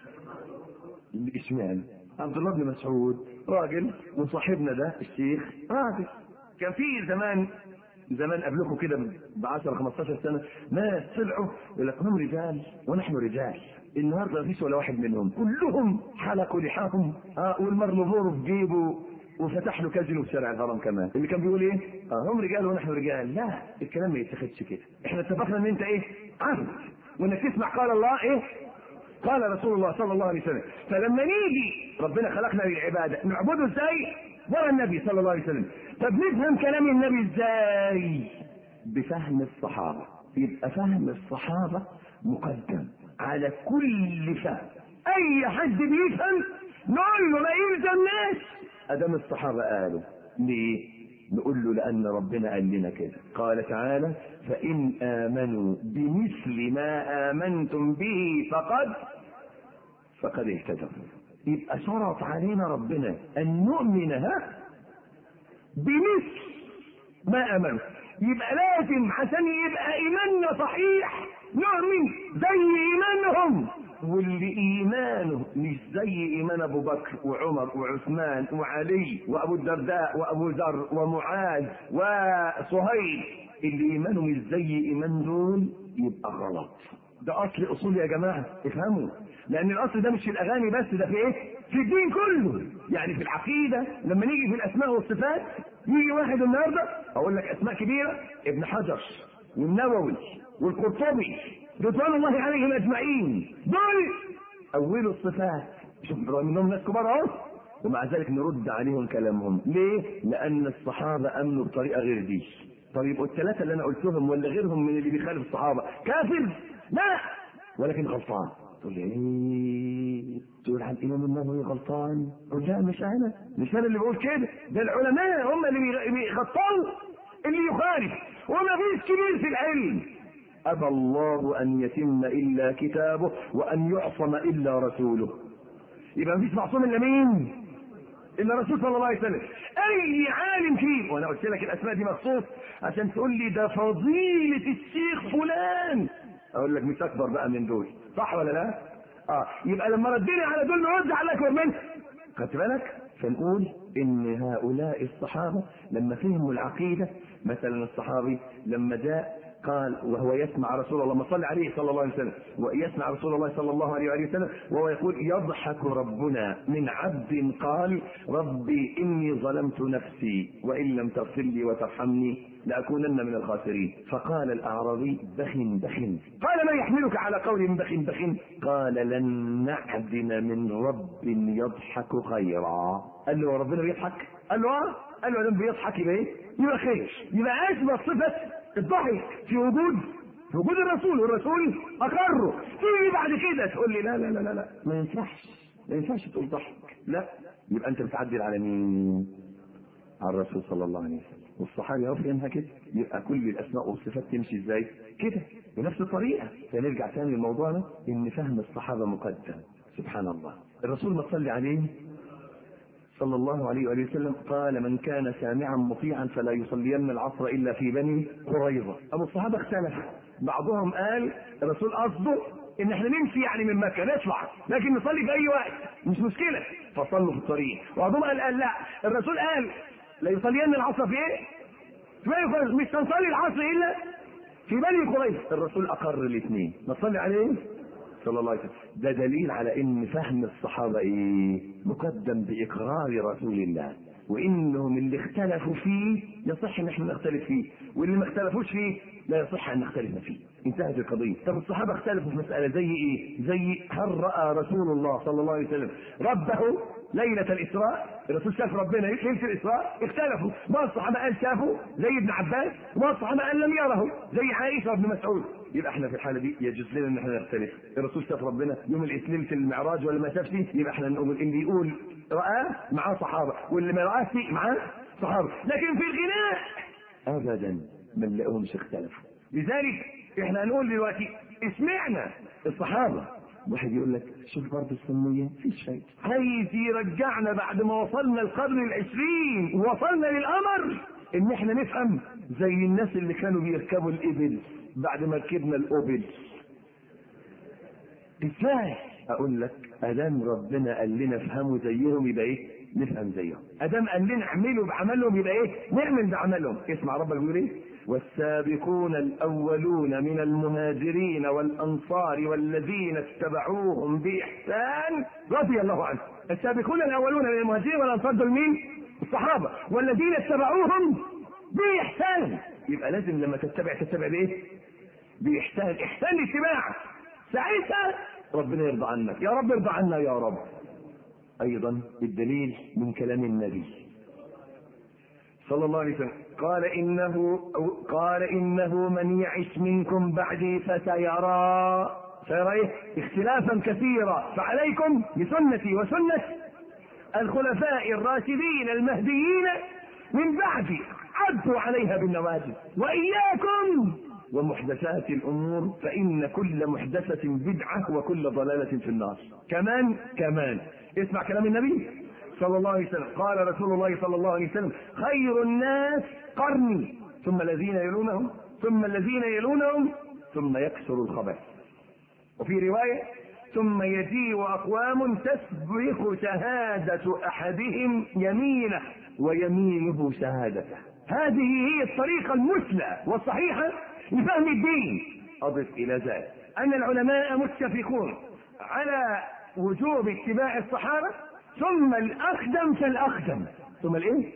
اشمعنى؟ عبد الله بن مسعود راجل وصاحبنا ده الشيخ راجل. كان في زمان زمان قبلكم كده ب عشرة خمستاشر سنه ناس طلعوا يقول لك هم رجال ونحن رجال. النهارده مفيش ولا واحد منهم، كلهم حلقوا لحاهم اه والمرلبور في جيبه وفتح له كازينو في شارع الهرم كمان. اللي كان بيقول ايه؟ اه هم رجال ونحن رجال. لا الكلام ما يتاخدش كده. احنا اتفقنا ان انت ايه؟ عبد، وانك تسمع قال الله ايه؟ قال رسول الله صلى الله عليه وسلم. فلما نيجي ربنا خلقنا للعباده نعبده ازاي؟ ورا النبي صلى الله عليه وسلم. طب نفهم كلام النبي ازاي؟ بفهم الصحابه. يبقى فهم الصحابه مقدم على كل فهم. اي حد بيفهم نقول له ما يلزمناش ادام الصحابه قالوا. ليه؟ نقول له لان ربنا قال لنا كده. قال تعالى فان امنوا بمثل ما امنتم به فقد فقد اهتدوا. يبقى شرط علينا ربنا ان نؤمن ها بمثل ما امنوا. يبقى لازم عشان يبقى ايماننا صحيح نؤمن زي ايمانهم، واللي ايمانه مش زي ايمان ابو بكر وعمر وعثمان وعلي وابو الدرداء وابو ذر ومعاذ وصهيب، اللي ايمانه مش زي ايمان دول يبقى غلط. ده اصل اصول يا جماعه افهموا، لان الاصل ده مش في الاغاني بس، ده في ايه؟ في الدين كله. يعني في العقيده لما نيجي في الاسماء والصفات يجي واحد النهارده اقول لك اسماء كبيره، ابن حجر والنووي والقرطبي رضوان الله عليهم اجمعين، دول اولوا الصفات. شوف منهم ناس كبار اهو، ومع ذلك نرد عليهم كلامهم. ليه؟ لان الصحابه امنوا بطريقه غير دي. طيب والثلاثه اللي انا قلتهم ولا غيرهم من اللي بيخالف الصحابه كافر؟ لا، ولكن غلطان. تقول لي ايه؟ تقول عن الامام النووي غلطان؟ قول لا مش انا، مش انا اللي بقول كده، ده العلماء هم اللي بيغطوا اللي يخالف، وما فيش كبير في العلم. ابى الله ان يتم الا كتابه وان يعصم الا رسوله. يبقى مفيش معصوم الا مين؟ الا الرسول صلى الله عليه وسلم. اي عالم فيه، وانا قلت لك الاسماء دي مخصوص عشان تقول لي ده فضيله الشيخ فلان، اقول لك مش اكبر بقى من دول، صح ولا لا؟ اه يبقى لما ردينا على دول نرد على اكبر منه. خدت بالك؟ فنقول ان هؤلاء الصحابه لما فهموا العقيده، مثلا الصحابي لما جاء قال وهو يسمع رسول الله، ما صلى عليه صلى الله عليه وسلم، ويسمع رسول الله صلى الله عليه وسلم وهو يقول يضحك ربنا من عبد قال ربي اني ظلمت نفسي وان لم تغفر لي وترحمني لاكونن من الخاسرين. فقال الاعرابي بخ بخ. قال ما يحملك على قول بخ بخ؟ قال لن نعدم من رب يضحك خيرا. قال له ربنا بيضحك؟ قال له اه. قال له لما بيضحك يبقى ايه؟ يبقى خير. يبقى اثبت صفه الضحك في وجود في وجود الرسول، والرسول اقره. تيجي بعد كده تقول لي لا لا لا لا لا ما ينفعش، ما ينفعش تقول ضحك. لا، يبقى انت بتعدل على مين؟ على الرسول صلى الله عليه وسلم. والصحابه اهو فهمها كده. يبقى كل الاسماء والصفات تمشي ازاي؟ كده بنفس الطريقه. فنرجع تاني لموضوعنا ان فهم الصحابه مقدم. سبحان الله. الرسول ما تصلي عليه صلى الله عليه وآله وسلم قال من كان سامعا مطيعا فلا يصلين العصر الا في بني قريظه. ابو الصحابه اختلف، بعضهم قال الرسول قصده ان احنا نمشي يعني من مكه نطلع لكن نصلي في اي وقت مش مشكله فصلوا في الطريق. بعضهم قال قال لا، الرسول قال لا يصلين العصر في ايه؟ مش تنصلي العصر الا في بني قريظة. الرسول اقر الاثنين، ما تصلي عليه صلى الله عليه وسلم. ده دليل على ان فهم الصحابة ايه؟ مقدم باقرار رسول الله، وانهم اللي اختلفوا فيه يصح ان احنا نختلف فيه، واللي ما اختلفوش فيه لا يصح ان نختلف فيه. انتهت القضيه. طب الصحابه اختلفوا في مساله زي ايه؟ زي هل راى رسول الله صلى الله عليه وسلم ربه ليله الاسراء؟ الرسول شاف ربنا ليله الاسراء؟ اختلفوا. بعض الصحابه قال شافه زي ابن عباس، وبعض الصحابه قال لم يره زي عائشه وابن مسعود. يبقى احنا في الحاله دي يجوز لنا ان احنا نختلف. الرسول شاف ربنا يوم الاثنين في المعراج ولا ما شافش؟ يبقى احنا نقول اللي يقول رآه معاه صحابه، واللي ما رآه معاه صحابه. لكن في الغناء ابدا ما نلاقيهمش اختلفوا. لذلك احنا هنقول دلوقتي اسمعنا الصحابه. واحد يقول لك شوف برضه السنيه مفيش شيء، عايز يرجعنا بعد ما وصلنا القرن العشرين ووصلنا للقمر ان احنا نفهم زي الناس اللي كانوا بيركبوا الابل بعد ما ركبنا الاوبل. ازاي؟ اقول لك ادام ربنا قال لنا افهموا زيهم يبقى ايه؟ نفهم زيهم. ادام قال لنا اعملوا بعملهم يبقى ايه؟ نعمل بعملهم. اسمع ربك بيقول ايه؟ والسابقون الاولون من المهاجرين والانصار والذين اتبعوهم باحسان رضي الله عنهم. السابقون الاولون من المهاجرين والانصار دول مين؟ الصحابه. والذين اتبعوهم باحسان. يبقى لازم لما تتبع تتبع بايه؟ باحسان. احسان الاتباع. ساعتها ربنا يرضى عنك. يا رب ارضى عنا يا رب. ايضا الدليل من كلام النبي صلى الله عليه وسلم قال انه قال انه من يعش منكم بعدي فسيرى سيرى ايه؟ اختلافا كثيرا، فعليكم بسنتي وسنة الخلفاء الراشدين المهديين من بعدي عضوا عليها بالنواجذ واياكم ومحدثات الامور فان كل محدثة بدعة وكل ضلالة في النار. كمان كمان اسمع كلام النبي صلى الله عليه وسلم. قال رسول الله صلى الله عليه وسلم خير الناس قرني ثم الذين يلونهم ثم الذين يلونهم ثم يكثر الخبث. وفي رواية ثم يجيء أقوام تسبق شهادة أحدهم يمينه ويمينه شهادته. هذه هي الطريقة المثلى والصحيحة لفهم الدين. أضف إلى ذلك أن العلماء متفقون على وجوب اتباع الصحابة ثم الأقدم فالأقدم. ثم الإيه؟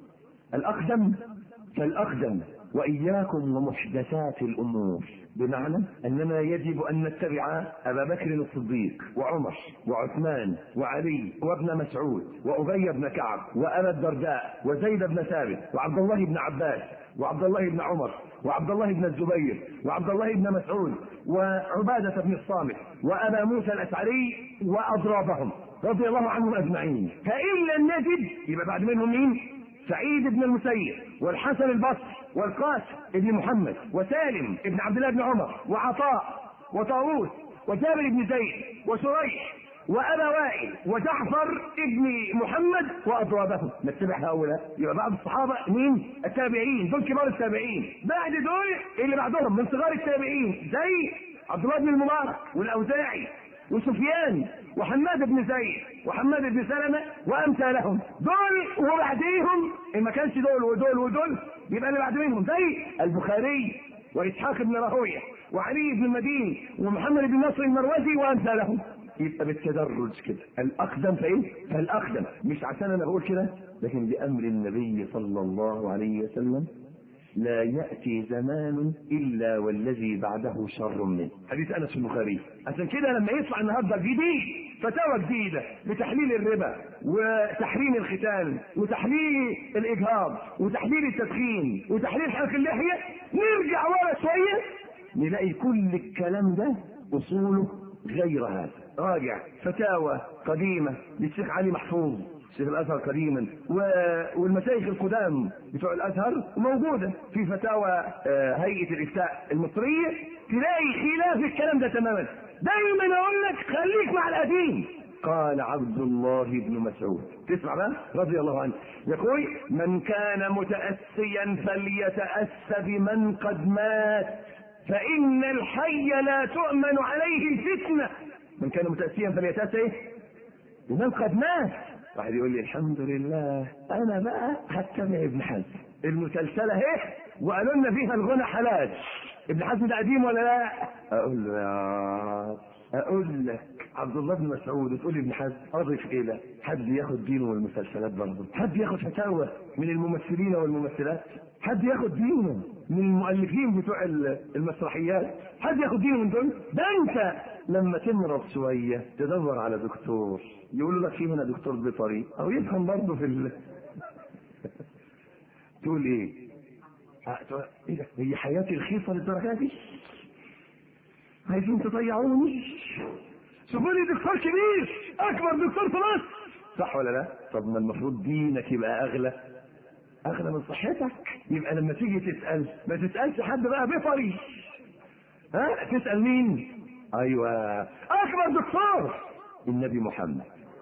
الأقدم فالأقدم. وإياكم ومحدثات الأمور، بمعنى أننا يجب أن نتبع أبا بكر الصديق وعمر وعثمان وعلي وابن مسعود وأبي بن كعب وأبا الدرداء وزيد بن ثابت وعبد الله بن عباس وعبد الله بن عمر وعبد الله بن الزبير وعبد الله بن مسعود وعبادة بن الصامت وأبا موسى الأشعري وأضرابهم رضي الله عنهم أجمعين. فإن لم نجد يبقى بعد منهم مين؟ سعيد بن المسيب والحسن البصري والقاسم بن محمد وسالم بن عبد الله بن عمر وعطاء وطاووس وجابر بن زيد وشريح وأبا وائل وجعفر بن محمد وأضرابهم. نتبع هؤلاء. يبقى بعض الصحابة مين؟ التابعين. دول كبار التابعين. بعد دول اللي بعدهم من صغار التابعين زي عبد الله بن المبارك والأوزاعي وسفيان وحماد بن زيد وحماد بن سلمة وأمثالهم. دول وبعديهم إن ما كانش دول ودول ودول يبقى اللي بعد منهم زي البخاري وإسحاق بن راهويه وعلي بن المديني ومحمد بن نصر المروزي وأمثالهم. يبقى بالتدرج كده الأقدم فإيه؟ فالأقدم. مش عشان أنا بقول كده، لكن بأمر النبي صلى الله عليه وسلم لا يأتي زمان إلا والذي بعده شر منه. حديث أنس البخاري. عشان كده لما يطلع النهارده جديد فتاوى جديدة بتحليل الربا وتحريم الختان وتحليل الإجهاض وتحليل التدخين وتحليل حلق اللحية، نرجع ورا شوية نلاقي كل الكلام ده أصوله غير هذا. راجع فتاوى قديمة للشيخ علي محفوظ شيخ الازهر قديما والمشايخ القدام بتوع الازهر موجوده في فتاوى هيئه الافتاء المصريه، تلاقي خلاف الكلام ده تماما. دايما اقول لك خليك مع القديم. قال عبد الله بن مسعود، تسمع بقى رضي الله عنه، يقول من كان متاسيا فليتاسى بمن قد مات فان الحي لا تؤمن عليه الفتنه. من كان متاسيا فليتاسى بمن قد مات. واحد يقول لي الحمد لله انا بقى هتبع ابن حزم المسلسله اهي وقالوا لنا فيها الغنى حلال. ابن حزم ده قديم ولا لا؟ اقول له يا اقول لك عبد الله بن مسعود تقول لي ابن حزم اضيف الى حد ياخد دينه من المسلسلات برضه، حد ياخد فتاوى من الممثلين والممثلات، حد ياخد دينه من المؤلفين بتوع المسرحيات، حد ياخد دينه من دول؟ ده انت لما تمرض شويه تدور على دكتور يقولوا لك في هنا دكتور بيطري او يفهم برضه في ال... تقول ايه؟ ايه ده؟ هي حياتي رخيصه للدرجه دي؟ عايزين تضيعوني؟ شوفوا لي دكتور كبير اكبر دكتور في مصر، صح ولا لا؟ طب ما المفروض دينك يبقى اغلى اغلى من صحتك. يبقى لما تيجي تسال ما تسالش حد بقى بيطري، ها تسال مين؟ ايوه اكبر دكتور النبي محمد،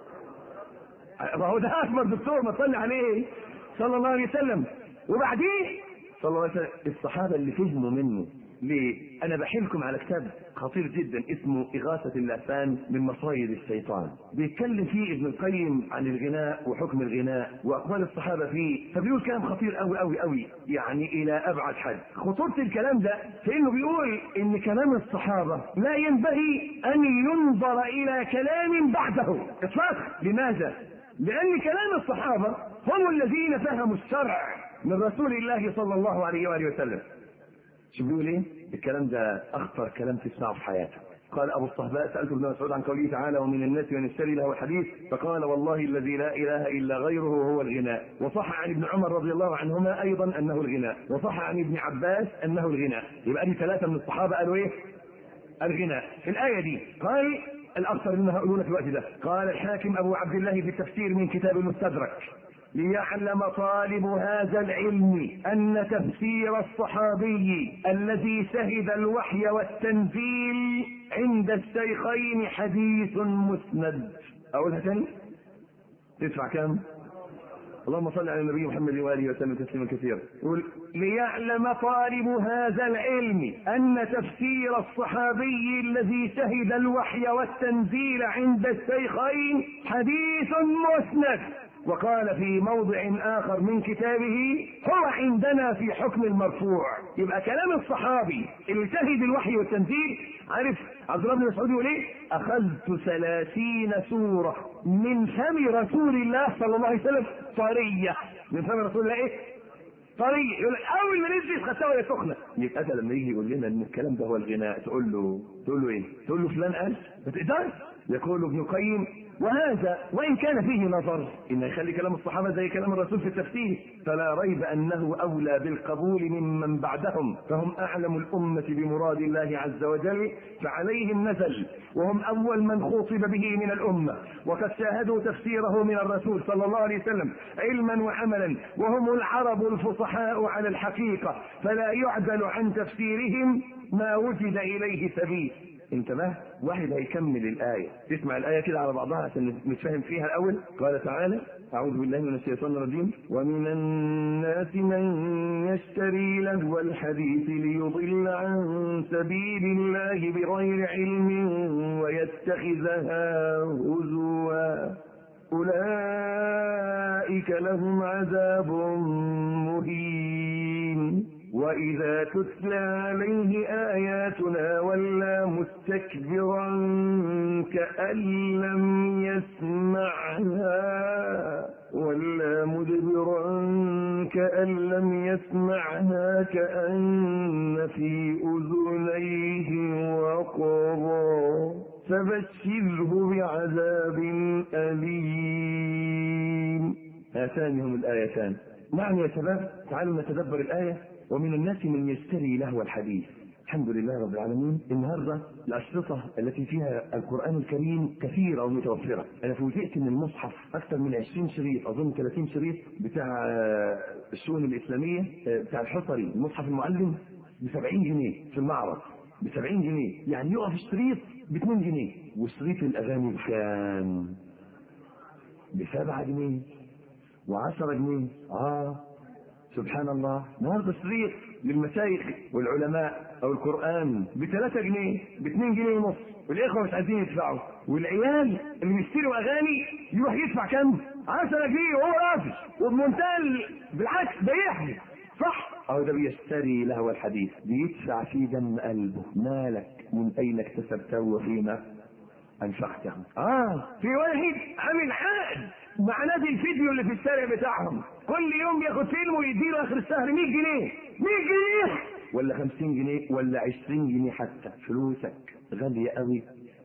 ما هو ده اكبر دكتور، ما تصلي عليه صلى الله عليه وسلم. وبعدين صلى الله عليه وسلم الصحابه اللي فهموا منه. ليه؟ انا بحيلكم على كتاب خطير جدا اسمه اغاثة اللهفان من مصايد الشيطان، بيتكلم فيه ابن القيم عن الغناء وحكم الغناء واقوال الصحابه فيه، فبيقول كلام خطير قوي قوي قوي يعني الى ابعد حد. خطوره الكلام ده في انه بيقول ان كلام الصحابه لا ينبغي ان ينظر الى كلام بعده اطلاقا. لماذا؟ لان كلام الصحابه هم الذين فهموا الشرع من رسول الله صلى الله عليه واله وسلم. شو بيقول ايه؟ الكلام ده اخطر كلام تسمعه في حياتك. قال ابو الصهباء سالت ابن مسعود عن قوله تعالى ومن الناس من يشتري له الحديث فقال والله الذي لا اله الا غيره هو الغناء. وصح عن ابن عمر رضي الله عنهما ايضا انه الغناء، وصح عن ابن عباس انه الغناء. يبقى دي ثلاثه من الصحابه قالوا ايه؟ الغناء. في الايه دي قال الاكثر مما هؤلاء في الوقت ده. قال الحاكم ابو عبد الله في التفسير من كتاب المستدرك ليعلم طالب هذا العلم أن تفسير الصحابي الذي شهد الوحي والتنزيل عند الشيخين حديث مسند. أقولها تاني؟ تدفع كم؟ اللهم صل على النبي محمد وآله وسلم تسليما كثيرا. يقول ليعلم طالب هذا العلم أن تفسير الصحابي الذي شهد الوحي والتنزيل عند الشيخين حديث مسند. وقال في موضع آخر من كتابه هو عندنا في حكم المرفوع. يبقى كلام الصحابي اللي شهد الوحي والتنزيل، عارف عبد الله بن مسعود يقول ايه؟ أخذت ثلاثين سورة من فم رسول الله صلى الله عليه وسلم طرية. من فم رسول الله ايه؟ طرية. يقول لك أول ما نزلت خدتها وهي سخنة. يبقى ده لما يجي يقول لنا إن الكلام ده هو الغناء تقول له تقول له إيه؟ تقول له فلان قال؟ ما تقدرش. يقول ابن القيم وهذا وإن كان فيه نظر إن يخلي كلام الصحابة زي كلام الرسول في التفسير فلا ريب أنه أولى بالقبول ممن بعدهم، فهم أعلم الأمة بمراد الله عز وجل فعليهم نزل، وهم أول من خوطب به من الأمة، وقد شاهدوا تفسيره من الرسول صلى الله عليه وسلم علما وعملا، وهم العرب الفصحاء على الحقيقة، فلا يعدل عن تفسيرهم ما وجد إليه سبيل. انتبه، واحد هيكمل الآية، تسمع الآية كده على بعضها عشان نتفهم فيها الأول. قال تعالى أعوذ بالله من الشيطان الرجيم ومن الناس من يشتري لهو الحديث ليضل عن سبيل الله بغير علم ويتخذها هزوا أولئك لهم عذاب مهين وإذا تتلى عليه آياتنا ولى مستكبرا كأن لم يسمعها ولا مدبرا كأن لم يسمعها كأن في أذنيه وقرا فبشره بعذاب أليم. هاتان هم الآيتان. نعم يا شباب، تعالوا نتدبر الآية. ومن الناس من يشتري لهو الحديث. الحمد لله رب العالمين، النهارده الأشرطة التي فيها القرآن الكريم كثيرة ومتوفرة. أنا فوجئت إن المصحف أكثر من عشرين شريط، أظن ثلاثين شريط بتاع الشؤون الإسلامية بتاع الحصري، المصحف المعلم بسبعين جنيه في المعرض، بسبعين جنيه، يعني يقف الشريط باثنين جنيه، وشريط الأغاني كان بسبعة جنيه وعشرة جنيه. آه سبحان الله. النهارده شريط للمشايخ والعلماء او القران بثلاثة جنيه، باثنين جنيه ونص، والاخوه مش عايزين يدفعوا، والعيال اللي بيشتروا اغاني يروح يدفع كم؟ عشرة جنيه وهو رافض وبمنتهى بالعكس بيحلف صح؟ أو ده بيشتري لهو الحديث، بيدفع في دم قلبه. مالك من أين اكتسبته وفيما أنفقته؟ آه في واحد عامل عقد مع نادي الفيديو اللي في الشارع بتاعهم، كل يوم بياخد فيلم ويديله آخر الشهر مية جنيه. مية جنيه ولا خمسين جنيه ولا عشرين جنيه، حتى فلوسك غالية قوي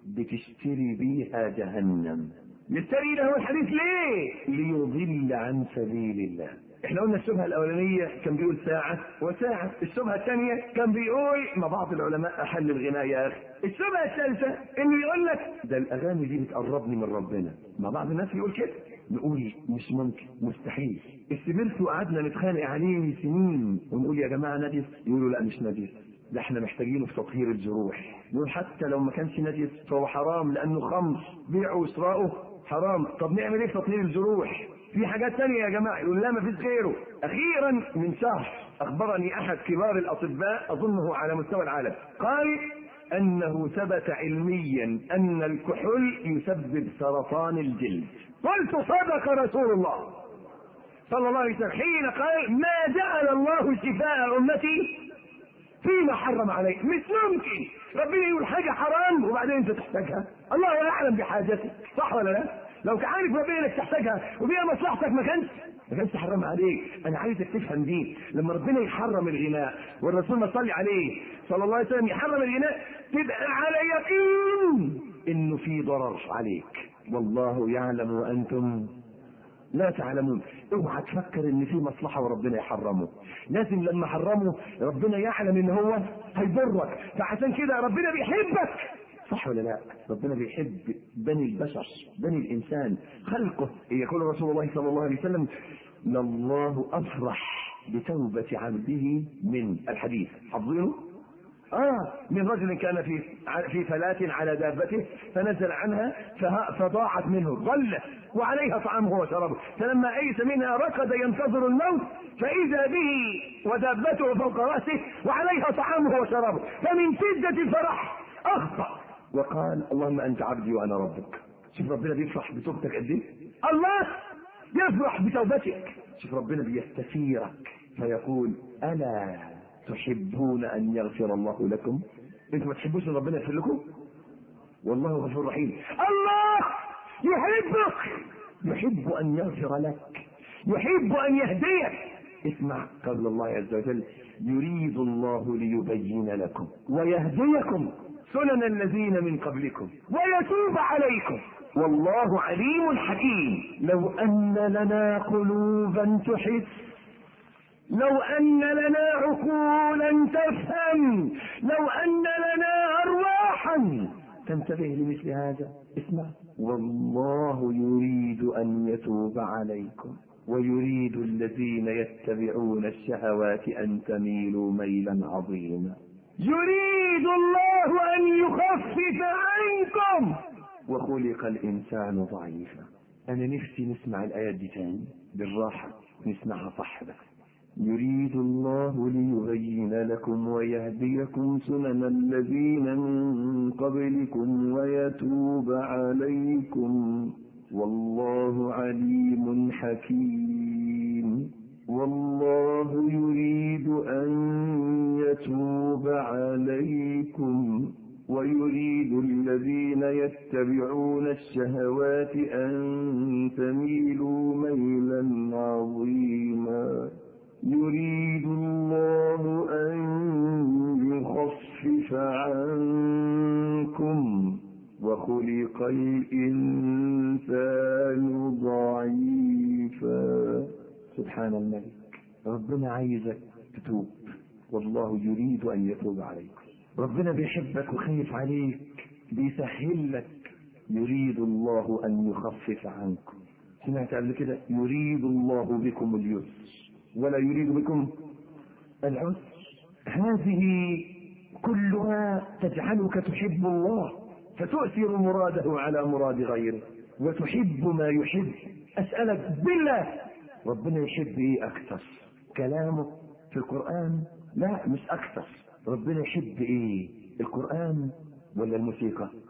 بتشتري بيها جهنم. يشتري له الحديث ليه؟ ليضل عن سبيل الله. احنا قلنا الشبهه الاولانيه كان بيقول ساعه وساعه، الشبهه الثانيه كان بيقول ما بعض العلماء احل الغناء يا اخي، الشبهه الثالثه انه يقول لك ده الاغاني دي بتقربني من ربنا. ما بعض الناس يقول كده، نقول مش ممكن، مستحيل. استمرت وقعدنا نتخانق عليه سنين ونقول يا جماعه نجس، يقولوا لا مش نجس، ده احنا محتاجينه في تطهير الجروح. نقول حتى لو ما كانش نجس فهو حرام لانه خمر، بيعه وشراؤه حرام. طب نعمل ايه في تطهير الجروح؟ في حاجات تانية يا جماعة. يقول لا ما فيش غيره. اخيرا من شهر اخبرني احد كبار الاطباء اظنه على مستوى العالم، قال انه ثبت علميا ان الكحول يسبب سرطان الجلد. قلت صدق رسول الله صلى الله عليه وسلم حين قال ما جعل الله شفاء امتي فيما حرم عليه. مش ممكن ربنا يقول حاجة حرام وبعدين انت تحتاجها، الله يعلم بحاجتك، صح ولا لا؟ لو كان عارف ربنا انك تحتاجها وفيها مصلحتك ما كانش ما كانش حرام عليك. انا عايزك تفهم دي. لما ربنا يحرم الغناء والرسول ما صلي عليه صلى الله عليه وسلم يحرم الغناء، تبقى على يقين انه في ضرر عليك، والله يعلم وانتم لا تعلمون. اوعى تفكر ان في مصلحه وربنا يحرمه، لازم لما حرمه ربنا يعلم ان هو هيضرك، فعشان كده ربنا بيحبك، صح ولا لا؟ ربنا بيحب بني البشر، بني الانسان، خلقه. يقول رسول الله صلى الله عليه وسلم لله افرح بتوبه عبده من الحديث، حافظينه؟ اه من رجل كان في في فلاة على دابته فنزل عنها فضاعت منه، ضلت وعليها طعامه وشرابه، فلما ايس منها ركض ينتظر الموت فاذا به ودابته فوق راسه وعليها طعامه وشرابه، فمن شدة الفرح اخطأ وقال اللهم انت عبدي وانا ربك. شوف ربنا بيفرح بتوبتك قد ايه؟ الله يفرح بتوبتك. شوف ربنا بيستثيرك فيقول الا تحبون ان يغفر الله لكم؟ انتوا ما تحبوش ان ربنا يغفر لكم؟ والله غفور رحيم. الله يحبك، يحب ان يغفر لك، يحب ان يهديك. اسمع قول الله عز وجل يريد الله ليبين لكم ويهديكم سنن الذين من قبلكم ويتوب عليكم والله عليم حكيم. لو ان لنا قلوبا تحس، لو ان لنا عقولا تفهم، لو ان لنا ارواحا تنتبه لمثل هذا. اسمع والله يريد ان يتوب عليكم ويريد الذين يتبعون الشهوات ان تميلوا ميلا عظيما. يريد الله ان يخفف عنكم وخلق الانسان ضعيفا. انا نفسي نسمع الايات دي تاني بالراحه، نسمعها صح بقى. يريد الله ليبين لكم ويهديكم سنن الذين من قبلكم ويتوب عليكم والله عليم حكيم. والله يريد أن يتوب عليكم ويريد الذين يتبعون الشهوات أن تميلوا ميلا عظيما. يريد الله أن يخفف عنكم وخلق الإنسان ضعيفا. سبحان الملك. ربنا عايزك تتوب، والله يريد أن يتوب عليك. ربنا بيحبك وخايف عليك، بيسهل لك. يريد الله أن يخفف عنكم. سمعت قبل كده يريد الله بكم اليسر ولا يريد بكم العسر. هذه كلها تجعلك تحب الله فتؤثر مراده على مراد غيره وتحب ما يحب. أسألك بالله ربنا يحب ايه اكثر؟ كلامه في القرآن؟ لا مش اكثر. ربنا يحب ايه؟ القرآن ولا الموسيقى؟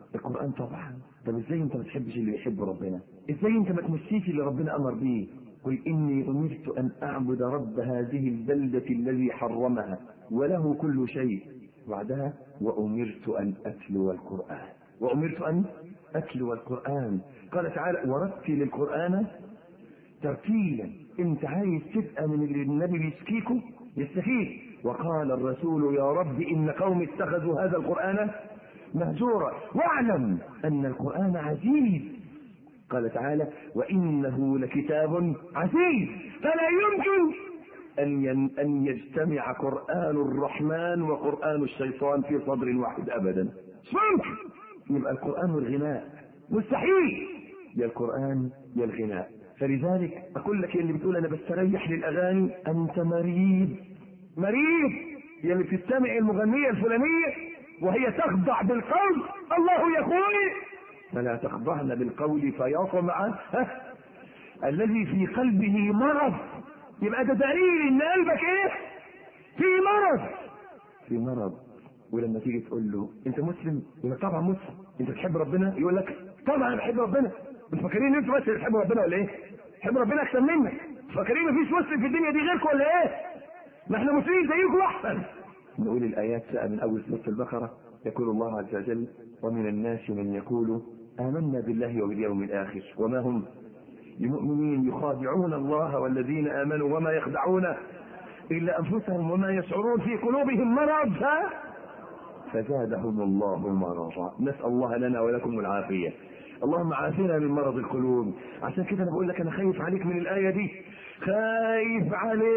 القرآن طبعا. طب ازاي انت ما تحبش اللي يحب ربنا؟ ازاي انت ما تمشيش اللي ربنا امر بيه؟ قل اني امرت ان اعبد رب هذه البلدة الذي حرمها وله كل شيء. بعدها وامرت ان اتلو القرآن، وامرت ان اتلو القرآن. قال تعالى ورتل القرآن ترتيلا. انت عايز تبقى من اللي النبي بيسكيكوا يستفيد. وقال الرسول يا رب ان قوم اتخذوا هذا القرآن مهجورا واعلم ان القرآن عزيز. قال تعالى وانه لكتاب عزيز فلا يمكن ان ان يجتمع قرآن الرحمن وقرآن الشيطان في صدر واحد ابدا. ممكن. يبقى القرآن والغناء مستحيل، يا القرآن يا الغناء. فلذلك اقول لك يا اللي بتقول انا بستريح للاغاني انت مريض مريض. يا اللي بتستمع المغنية الفلانية وهي تخضع بالقول الله يقول فلا تخضعن بالقول فيطمع الذي في قلبه مرض. يبقى ده دليل ان قلبك ايه؟ في مرض في مرض. ولما تيجي تقول له انت مسلم يقول لك طبعا مسلم. انت بتحب ربنا يقول لك طبعا بحب ربنا. انتوا فاكرين انتوا بس بتحب ربنا ولا ايه؟ بحب ربنا احسن منك. فاكرين مفيش مسلم في الدنيا دي غيركم ولا ايه؟ ما احنا مسلمين زيكم احسن. نقول الايات بقى من اول سوره البقره. يقول الله عز وجل ومن الناس من يقول آمنا بالله وباليوم الآخر وما هم بمؤمنين يخادعون الله والذين آمنوا وما يخدعون إلا أنفسهم وما يشعرون في قلوبهم مرض فزادهم الله مرضا. نسأل الله لنا ولكم العافية. اللهم عافنا من مرض القلوب. عشان كده أنا بقول لك أنا خايف عليك من الآية دي، خايف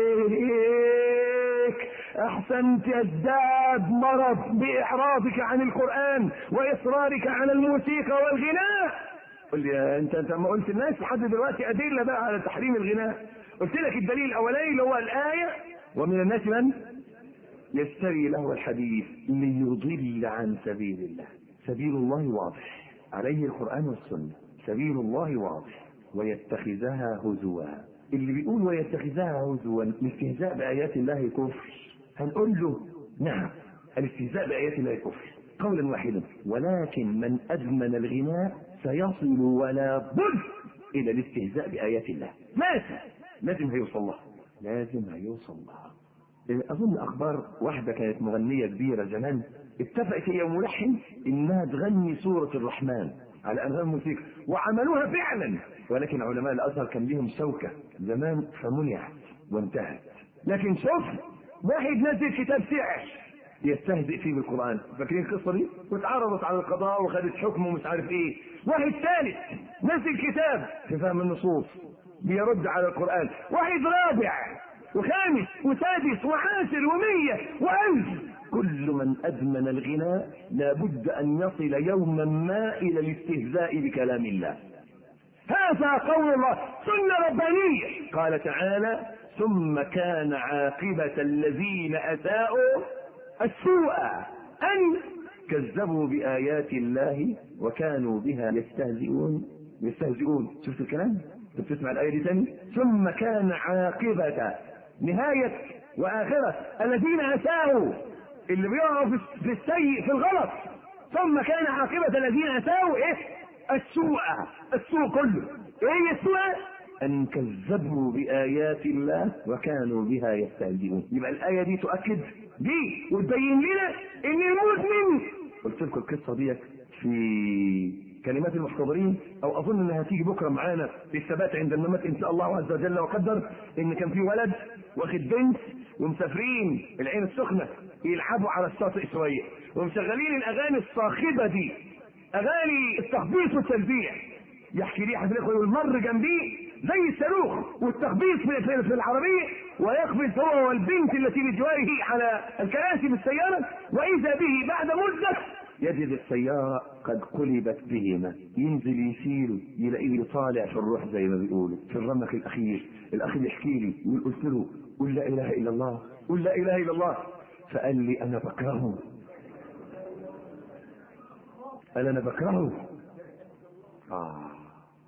عليك احسن تزداد مرض باعراضك عن القرآن واصرارك على الموسيقى والغناء. قل لي انت انت ما قلت الناس لحد دلوقتي ادله بقى على تحريم الغناء. قلت لك الدليل الاولاني اللي هو الايه ومن الناس من يشتري له الحديث ليضل عن سبيل الله. سبيل الله واضح عليه القرآن والسنة، سبيل الله واضح ويتخذها هزوا. اللي بيقول ويتخذها هزوا الاستهزاء بآيات الله كفر. هنقول له نعم الاستهزاء بآيات الله كفر قولا واحدا، ولكن من أدمن الغناء سيصل ولا بد إلى الاستهزاء بآيات الله. لازم لازم هيوصل لها لازم هيوصل لها. أظن أخبار واحدة كانت مغنية كبيرة زمان اتفقت هي وملحن إنها تغني سورة الرحمن على أنغام موسيقى وعملوها فعلا، ولكن علماء الأزهر كان لهم شوكة زمان فمنعت وانتهت. لكن شوف واحد نزل كتاب سحر يستهزئ فيه بالقرآن، فاكرين القصة دي؟ واتعرضت على القضاء وخدت حكم ومش عارف ايه. واحد ثالث نزل كتاب في فهم النصوص بيرد على القرآن. واحد رابع وخامس وسادس وعاشر ومية وألف. كل من أدمن الغناء لابد أن يصل يوما ما إلى الاستهزاء بكلام الله. هذا قول الله سنة ربانية. قال تعالى ثم كان عاقبة الذين أساءوا السوء أن كذبوا بآيات الله وكانوا بها يستهزئون يستهزئون. شفت الكلام؟ بتسمع الآية دي تاني؟ ثم كان عاقبة نهاية وآخرة الذين أساءوا اللي بيقعوا في السيء في الغلط. ثم كان عاقبة الذين أساءوا إيه؟ السوء. السوء كله إيه السوء؟ أن كذبوا بآيات الله وكانوا بها يستهزئون. يبقى الآية دي تؤكد دي وتبين لنا إن المؤمن. قلت لكم القصة دي في كلمات المحتضرين او اظن انها هتيجي بكره معانا في الثبات عند الممات ان شاء الله عز وجل وقدر. ان كان في ولد واخد بنت ومسافرين العين السخنه يلعبوا على الشاطئ شويه ومشغلين الاغاني الصاخبه دي، اغاني التخبيط والتلبيع. يحكي لي احد الاخوه يقول مر جنبيه زي الصاروخ والتخبيط في, في, في العربيه ويقفز هو والبنت التي بجواره على الكراسي بالسياره، واذا به بعد مده يجد السيارة قد قلبت بهما. ينزل يسير يلاقيه طالع في الروح زي ما بيقولوا في الرمق الأخير. الأخ يحكي لي يقول قلت له قل لا إله إلا الله قل لا إله إلا الله، فقال لي أنا بكرهه. قال أنا بكرهه. آه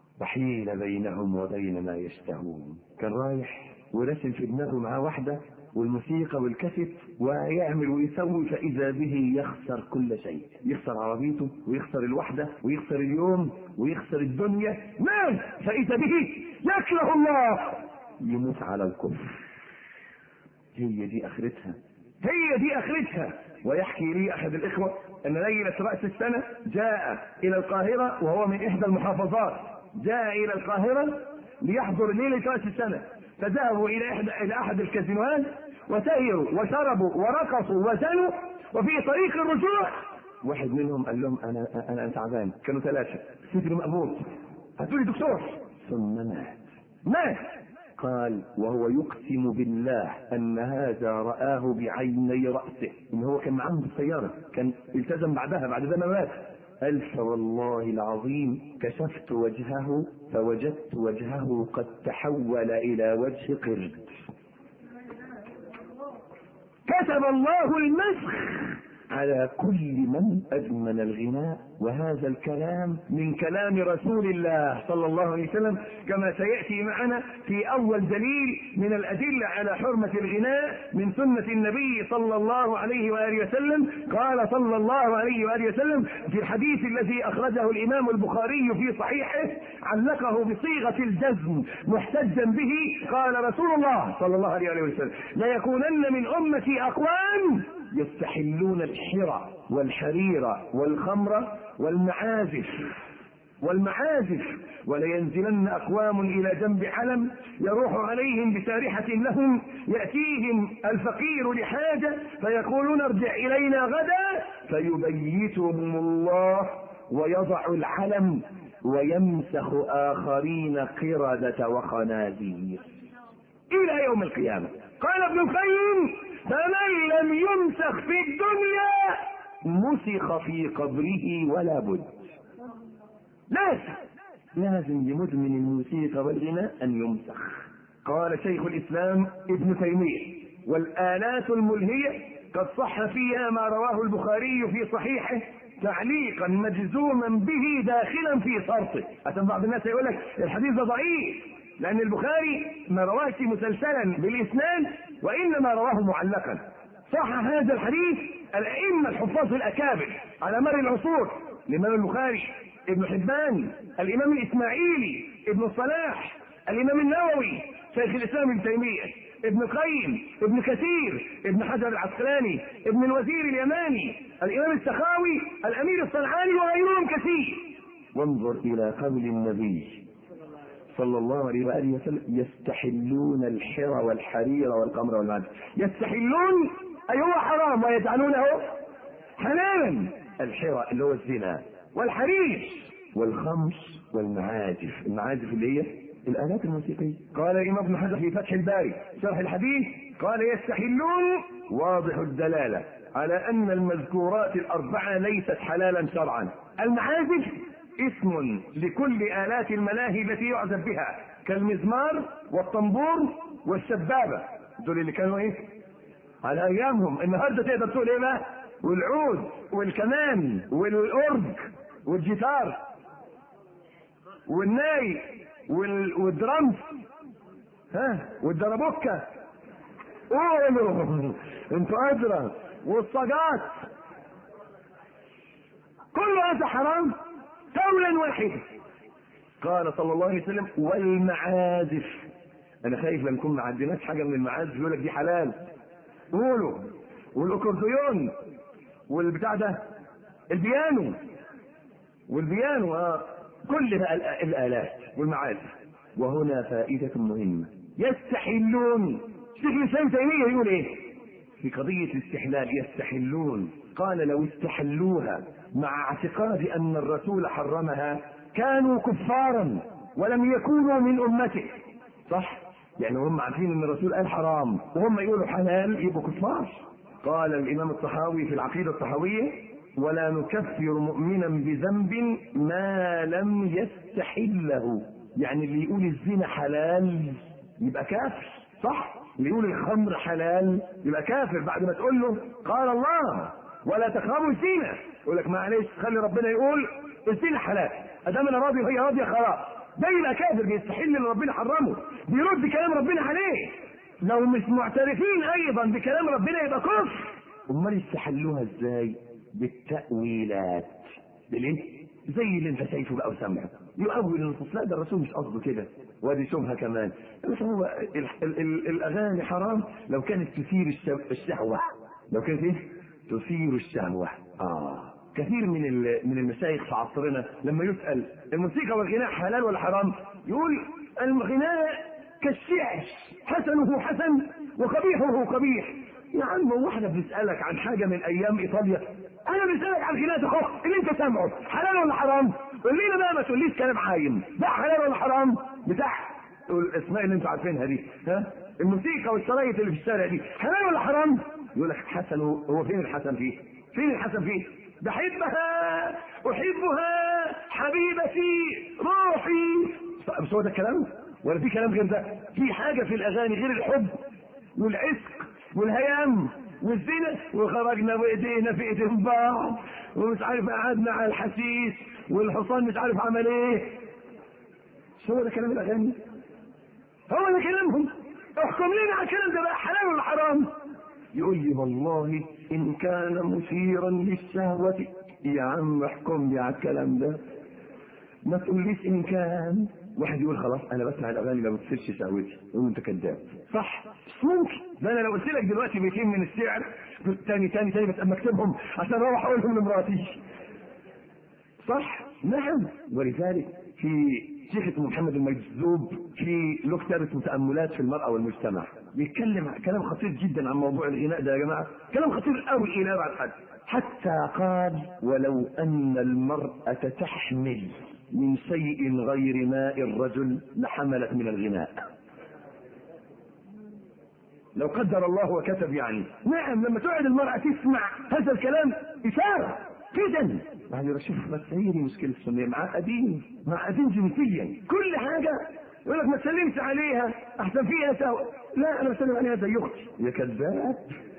وحيل بينهم وبين ما يشتهون. كان رايح ورسم في دماغه معاه واحدة والموسيقى والكاسيت ويعمل ويسوي، فإذا به يخسر كل شيء، يخسر عربيته ويخسر الوحدة ويخسر اليوم ويخسر الدنيا. مات فإذا به يكره الله، يموت على الكفر. هي دي آخرتها، هي دي آخرتها. ويحكي لي أحد الإخوة أن ليلة رأس السنة جاء إلى القاهرة، وهو من إحدى المحافظات، جاء إلى القاهرة ليحضر ليلة رأس السنة، فذهبوا إلى إحدى إلى أحد الكازينوات وسهروا وشربوا ورقصوا وزنوا، وفي طريق الرجوع واحد منهم قال لهم أنا أنا تعبان، كانوا ثلاثة، صدري مقبوض، هاتوا لي دكتور. ثم مات. مات قال وهو يقسم بالله أن هذا رآه بعيني رأسه، إن هو كان معاه في السيارة، كان التزم بعدها بعد ما مات. قال فوالله العظيم كشفت وجهه فوجدت وجهه قد تحول إلى وجه قرد. كتب الله المسخ على كل من أدمن الغناء. وهذا الكلام من كلام رسول الله صلى الله عليه وسلم، كما سيأتي معنا في أول دليل من الأدلة على حرمة الغناء من سنة النبي صلى الله عليه وآله وسلم. قال صلى الله عليه وآله وسلم في الحديث الذي أخرجه الإمام البخاري في صحيحه، علقه بصيغة الجزم محتجا به، قال رسول الله صلى الله عليه وسلم ليكونن من أمتي أقوام يستحلون الحرى والحرير والخمر والمعازف والمعازف ولينزلن أقوام إلى جنب حلم يروح عليهم بسارحة لهم، يأتيهم الفقير لحاجة فيقولون ارجع إلينا غدا، فيبيتهم الله ويضع الحلم ويمسخ آخرين قردة وخنازير إلى يوم القيامة. قال ابن القيم فمن لم يمسخ في الدنيا مسخ في قبره ولا بد. لازم لازم لمدمن الموسيقى والغناء أن يمسخ. قال شيخ الإسلام ابن تيمية والآلات الملهية قد صح فيها ما رواه البخاري في صحيحه تعليقا مجزوما به داخلا في شرطه. عشان بعض الناس يقول لك الحديث ده ضعيف، لأن البخاري ما رواش مسلسلا بالإسناد وإنما رواه معلقا. صح هذا الحديث الأئمة الحفاظ الأكابر على مر العصور، الإمام البخاري، ابن حبان، الإمام الإسماعيلي، ابن الصلاح، الإمام النووي، شيخ الإسلام ابن تيمية، ابن القيم، ابن كثير، ابن حجر العسقلاني، ابن الوزير اليماني، الإمام السخاوي، الأمير الصنعاني وغيرهم كثير. وانظر إلى قول النبي صلى الله عليه وآله وسلم يستحلون الحر والحرير والقمر والمعازف. يستحلون أي هو حرام ويجعلونه حلالا، الحر اللي هو الزنا، والحرير والخمر والمعازف، المعازف اللي هي الآلات الموسيقية. قال الإمام ابن حجر في فتح الباري شرح الحديث قال يستحلون واضح الدلالة على أن المذكورات الأربعة ليست حلالا شرعا. المعازف اسم لكل آلات الملاهي التي يعزف بها كالمزمار والطنبور والشبابة، دول اللي كانوا ايه على ايامهم. النهارده تقدر تقول ايه بقى؟ والعود والكمان والأورج والجيتار والناي والدرمز ها والدربوكة، قولوا انتوا ادرى، والصاجات، كل هذا حرام قولا واحدا. قال صلى الله عليه وسلم والمعازف. انا خايف لما نكون ما عندناش حاجه من المعازف يقول لك دي حلال. قولوا والاكورديون والبتاع ده البيانو والبيانو اه كل الالات والمعازف. وهنا فائده مهمه، يستحلون. شيخ الاسلام تيميه يقول ايه في قضيه الاستحلال؟ يستحلون قال لو استحلوها مع اعتقاد ان الرسول حرمها كانوا كفارا ولم يكونوا من امته. صح؟ يعني هم عارفين ان الرسول قال حرام وهم يقولوا حلال يبقوا كفار. قال الامام الطحاوي في العقيده الطحاويه ولا نكفر مؤمنا بذنب ما لم يستحله. يعني اللي يقول الزنا حلال يبقى كافر. صح؟ اللي يقول الخمر حلال يبقى كافر بعد ما تقول له قال الله ولا تقربوا الزنا، يقول لك معلش خلي ربنا يقول الزنا حلال، ادام انا راضي وهي راضيه خلاص. ده يبقى كافر بيستحل اللي ربنا حرمه، بيرد كلام ربنا عليه. لو مش معترفين ايضا بكلام ربنا يبقى كفر. امال يستحلوها ازاي؟ بالتأويلات. بالايه؟ زي اللي انت شايفه بقى وسامعه، يؤول النصوص. لا ده الرسول مش قصده كده، وادي شبهه كمان. بس هو ال ال ال الاغاني حرام لو كانت تثير الشهوه. لو كانت ايه؟ تثير الشهوه. اه كثير من من المشايخ في عصرنا لما يسأل الموسيقى والغناء حلال ولا حرام، يقول الغناء كالشعر، حسنه حسن وقبيحه قبيح. يا عم هو احنا بنسألك عن حاجة من ايام ايطاليا؟ انا بسألك عن غناء اخو اللي انت سامعه حلال ولا حرام؟ قول لنا بقى، ما تقوليش كلام عايم. ده حلال ولا حرام؟ بتاع الاسماء اللي انتوا عارفينها دي، ها الموسيقى والشرايط اللي في الشارع دي حلال ولا حرام؟ يقول لك حسن. هو فين الحسن فيه؟ فين الحسن فيه؟ بحبها احبها حبيبتي روحي. بس هو ده الكلام ولا في كلام غير ده؟ في حاجه في الاغاني غير الحب والعشق والهيام والزنا؟ وخرجنا بايدينا في ايدين بعض ومش عارف قعدنا على الحشيش والحصان مش عارف عمل ايه. مش هو ده كلام الاغاني؟ هو ده كلامهم. احكم لنا على الكلام ده بقى، حلال ولا حرام؟ يقول لي والله ان كان مثيرا للشهوة. يا عم احكم لي على الكلام ده، ما تقوليش ان كان. واحد يقول خلاص انا بسمع الاغاني ما بتصيرش شهوتي، يقول انت كذاب. صح؟ مش ممكن. ده انا لو قلت لك دلوقتي بيتين من الشعر تاني تاني تاني بس اما اكتبهم عشان اروح اقولهم لمراتي. صح؟ نعم. ولذلك في شيخ اسمه محمد المجذوب في له كتاب اسمه تأملات في المرأة والمجتمع، بيتكلم كلام خطير جدا عن موضوع الغناء ده. يا جماعة كلام خطير قوي الى بعد حد، حتى قال ولو ان المرأة تحمل من شيء غير ماء الرجل لحملت من الغناء. لو قدر الله وكتب يعني. نعم لما تقعد المرأة تسمع هذا الكلام إشارة كده. يعني بشوف بس هي دي مشكلة السنية، معقدين معقدين جنسيا كل حاجة. يقول لك ما تسلمش عليها احسن فيها سوا. لا انا بسلم عليها زي اختي. يا كذاب،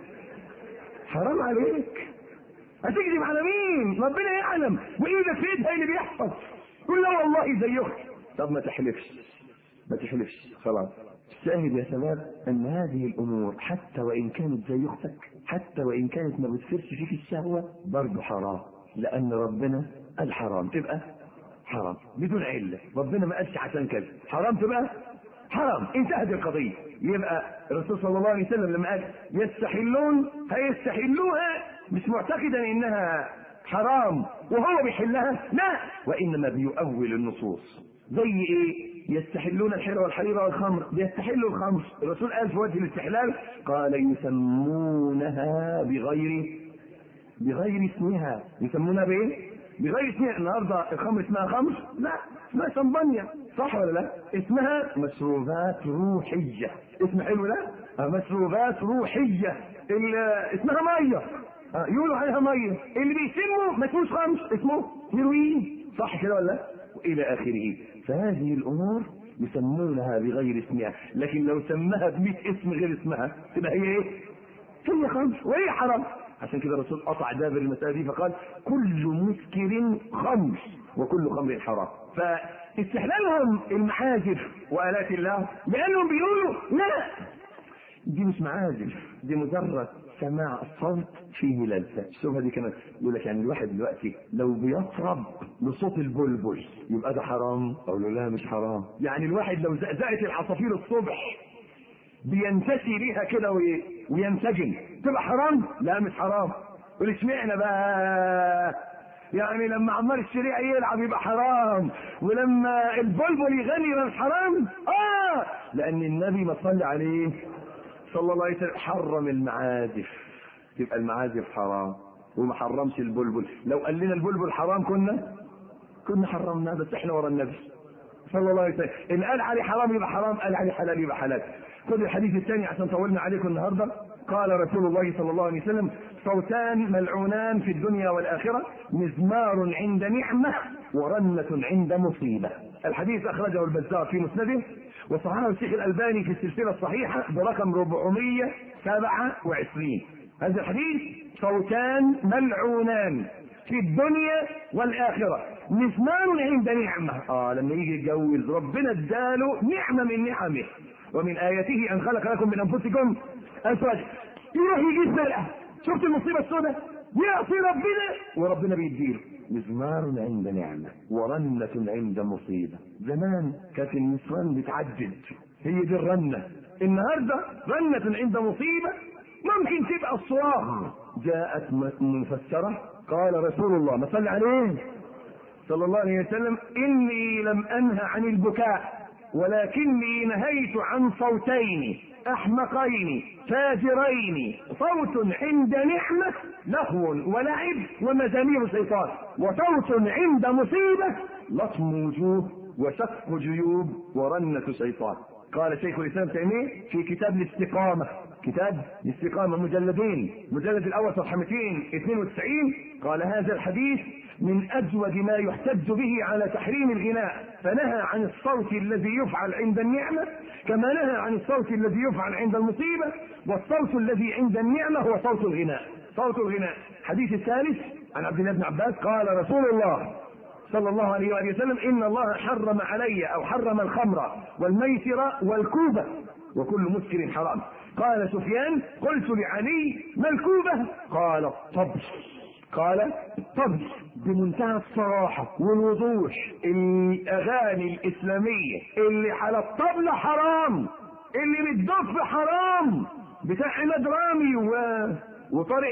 حرام عليك. هتكذب على مين؟ ربنا يعلم وايدك في ايدها اللي بيحصل. قول لا والله زي اختي. طب ما تحلفش ما تحلفش خلاص. الشاهد يا شباب ان هذه الامور حتى وان كانت زي اختك، حتى وان كانت ما بتثيرش فيك الشهوه، برضه حرام. لان ربنا قال حرام تبقى حرام بدون عله. ربنا ما قالش عشان كذا حرام تبقى حرام. انتهت القضيه. يبقى الرسول صلى الله عليه وسلم لما قال يستحلون هيستحلوها مش معتقدا انها حرام وهو بيحلها، لا، وانما بيؤول النصوص. زي ايه؟ يستحلون الحر والحرير والخمر. بيستحلوا الخمر. الرسول قال في وجه الاستحلال قال يسمونها بغير بغير اسمها. يسمونها بايه؟ بغير اسمها. النهارده الخمر اسمها خمر؟ لا، اسمها شمبانيا. صح ولا لا؟ اسمها مشروبات روحيه. اسم حلو لا؟ مشروبات روحيه. اسمها ميه، يقولوا عليها ميه. اللي بيسموا ما اسموش خمر، اسمه هيروين. صح كده ولا لا؟ والى اخره. فهذه الامور يسمونها بغير اسمها، لكن لو سماها بمئة اسم غير اسمها تبقى هي ايه؟ هي خمر وهي حرام. عشان كده الرسول قطع دابر المسألة دي فقال كل مسكر خمر وكل خمر حرام. فاستحلالهم المعازف وآلات الله لأنهم بيقولوا لا دي مش معازف، دي مجرد سماع الصوت فيه لذة. الشبهة دي كمان يقول لك يعني الواحد دلوقتي لو بيطرب بصوت البلبل يبقى ده حرام؟ أقول له لا مش حرام. يعني الواحد لو زقزقت العصافير الصبح بينتشي بيها كده وينسجن تبقى حرام؟ لا مش حرام. قول اشمعنى بقى؟ يعني لما عمار الشريعة يلعب يبقى حرام ولما البلبل يغني يبقى مش حرام؟ اه لان النبي ما صلى عليه صلى الله عليه وسلم حرم المعازف، تبقى المعازف حرام وما حرمش البلبل. لو قال لنا البلبل حرام كنا كنا حرمناه، بس احنا ورا النبي صلى الله عليه وسلم. ان قال عليه حرام يبقى حرام، قال عليه حلال يبقى حلال. خذ الحديث الثاني عشان طولنا عليكم النهارده. قال رسول الله صلى الله عليه وسلم صوتان ملعونان في الدنيا والآخرة، مزمار عند نعمة ورنة عند مصيبة. الحديث أخرجه البزار في مسنده وصححه الشيخ الألباني في السلسلة الصحيحة برقم أربعمائة وسبعة وعشرين. هذا الحديث صوتان ملعونان في الدنيا والآخرة، مزمار عند نعمة. آه لما يجي يتجوز ربنا اداله نعمة من نعمه، ومن آياته أن خلق لكم من أنفسكم أزواجا. يروح يجيب فرقة، شفت المصيبة السوداء؟ يعصي ربنا وربنا بيديله. مزمار عند نعمة ورنة عند مصيبة. زمان كانت النسوان بتعدد، هي دي الرنة. النهاردة رنة عند مصيبة ممكن تبقى الصراخ. جاءت مفسرة قال رسول الله ما صلى عليه صلى الله عليه وسلم: إني لم أنه عن البكاء ولكني نهيت عن صوتين أحمقين فاجرين، صوت عند نعمة لهو ولعب ومزامير شيطان، وصوت عند مصيبة لطم وجوه وشق جيوب ورنة شيطان. قال شيخ الإسلام تيمية في كتاب الاستقامة، كتاب الاستقامة مجلدين، مجلد الأول صفحة مئتين واثنين وتسعين، قال: هذا الحديث من أجود ما يحتج به على تحريم الغناء، فنهى عن الصوت الذي يفعل عند النعمة كما نهى عن الصوت الذي يفعل عند المصيبة، والصوت الذي عند النعمة هو صوت الغناء. صوت الغناء. حديث الثالث عن عبد الله بن عباس قال رسول الله صلى الله عليه وآله وسلم: إن الله حرم علي أو حرم الخمر والميسر والكوبة وكل مسكر حرام. قال سفيان: قلت لعلي: ما الكوبة؟ قال: الطبش. قال: الطبش. بمنتهى الصراحة والوضوح، الأغاني الإسلامية اللي على الطبلة حرام، اللي بالدف حرام، بتاع عماد رامي و... وطارق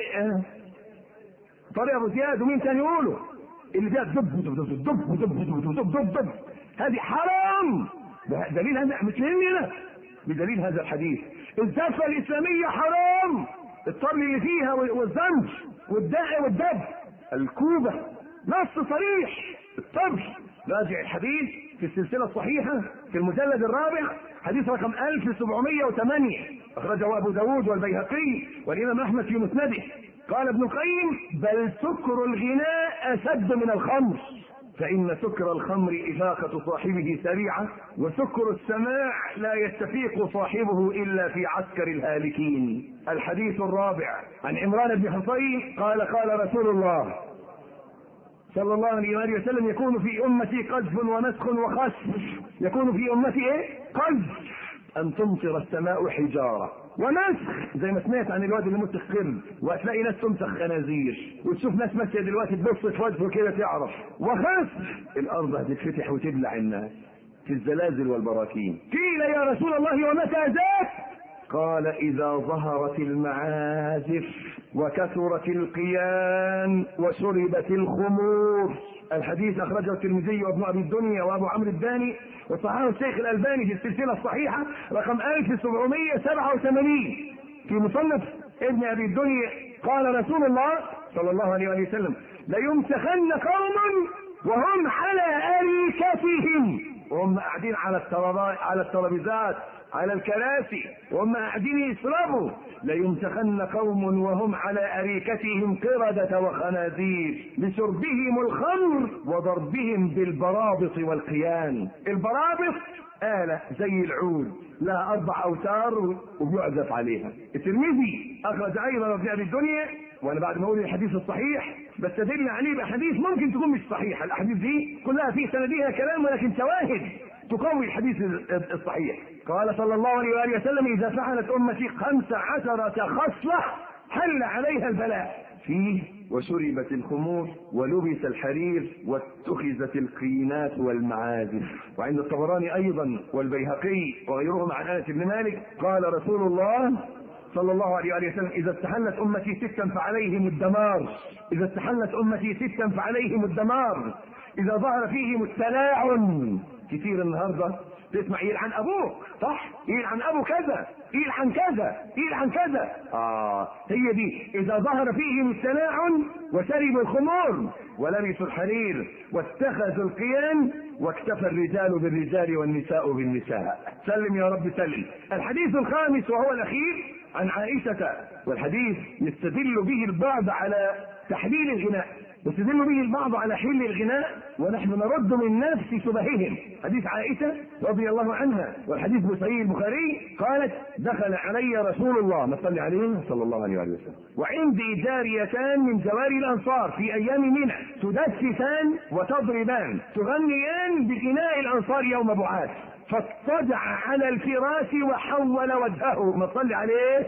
طارق أبو زياد ومين كان يقولوا اللي فيها دب دب دب دب دب دب دب دب، هذه حرام. دليل هذا مش هنا، بدليل هذا الحديث. الزفة الإسلامية حرام، الطبل اللي فيها والزنج والداء والدب. الكوبة نص صريح، الطبل. راجع الحديث في السلسلة الصحيحة في المجلد الرابع حديث رقم ألف وسبعمائة وثمانية، أخرجه أبو داود والبيهقي والإمام أحمد في مسنده. قال ابن القيم: بل سكر الغناء أشد من الخمر، فإن سكر الخمر إفاقة صاحبه سريعة، وسكر السماع لا يستفيق صاحبه إلا في عسكر الهالكين. الحديث الرابع عن عمران بن حصين قال: قال رسول الله صلى الله عليه وآله وسلم: يكون في أمتي قذف ومسخ وخسف. يكون في أمتي إيه؟ قذف، أن تمطر السماء حجارة، ومسخ زي ما سمعت عن الواد اللي متخ قرد، وهتلاقي ناس تمسخ خنازير، وتشوف ناس ماشيه دلوقتي تبص في وجهه كده تعرف. وخسف، الارض هتتفتح وتبلع الناس في الزلازل والبراكين. قيل: يا رسول الله ومتى ذاك؟ قال: إذا ظهرت المعازف وكثرت القيان وشربت الخمور. الحديث أخرجه الترمذي وابن أبي الدنيا وأبو عمرو الداني، وصححه الشيخ الألباني في السلسلة الصحيحة رقم ألف وسبعمائة وسبعة وثمانين. في مصنف ابن أبي الدنيا قال رسول الله صلى الله عليه وسلم: ليمسخن قوم وهم على أريكتهم، وهم قاعدين على على الترابيزات على الكراسي وهم قاعدين يشربوا. ليمسخن قوم وهم على أريكتهم قردة وخنازير لشربهم الخمر وضربهم بالبرابط والقيان. البرابط آلة زي العود لها أربع أوتار وبيعزف عليها. الترمذي أخرج أيضا ابن أبي الدنيا، وأنا بعد ما أقول الحديث الصحيح بستدل عليه بأحاديث ممكن تكون مش صحيحة. الأحاديث دي كلها في سندها كلام ولكن شواهد تقوي الحديث الصحيح. قال صلى الله عليه وآله وسلم: إذا فعلت أمتي خمس عشرة خصلة حل عليها البلاء فيه وشربت الخمور ولبس الحرير واتخذت القينات والمعازف. وعند الطبراني أيضا والبيهقي وغيرهم عن أنس بن مالك قال رسول الله صلى الله عليه وسلم: إذا استحلت أمتي ستا فعليهم الدمار. إذا استحلت أمتي ستا فعليهم الدمار. إذا ظهر فيهم التلاعن. كثير النهارده تسمع يلعن ابوك، صح؟ يلعن ابو كذا، يلعن كذا، يلعن كذا. اه هي دي. اذا ظهر فيهم التلاعن وشربوا الخمور ولبسوا الحرير واتخذوا القيان واكتفى الرجال بالرجال والنساء بالنساء. سلم يا رب سلم. الحديث الخامس وهو الاخير عن عائشة، والحديث يستدل به البعض على تحليل الغناء، يستدل به البعض على حل الغناء، ونحن نرد من نفس شبههم. حديث عائشة رضي الله عنها، والحديث بصحيح البخاري قالت: دخل علي رسول الله ما صلى عليه صلى الله عليه وسلم وعندي جاريتان من جواري الأنصار في أيام منى تدسسان وتضربان تغنيان بغناء الأنصار يوم بعاث. فاضطجع على الفراش وحول وجهه، ما صلي عليه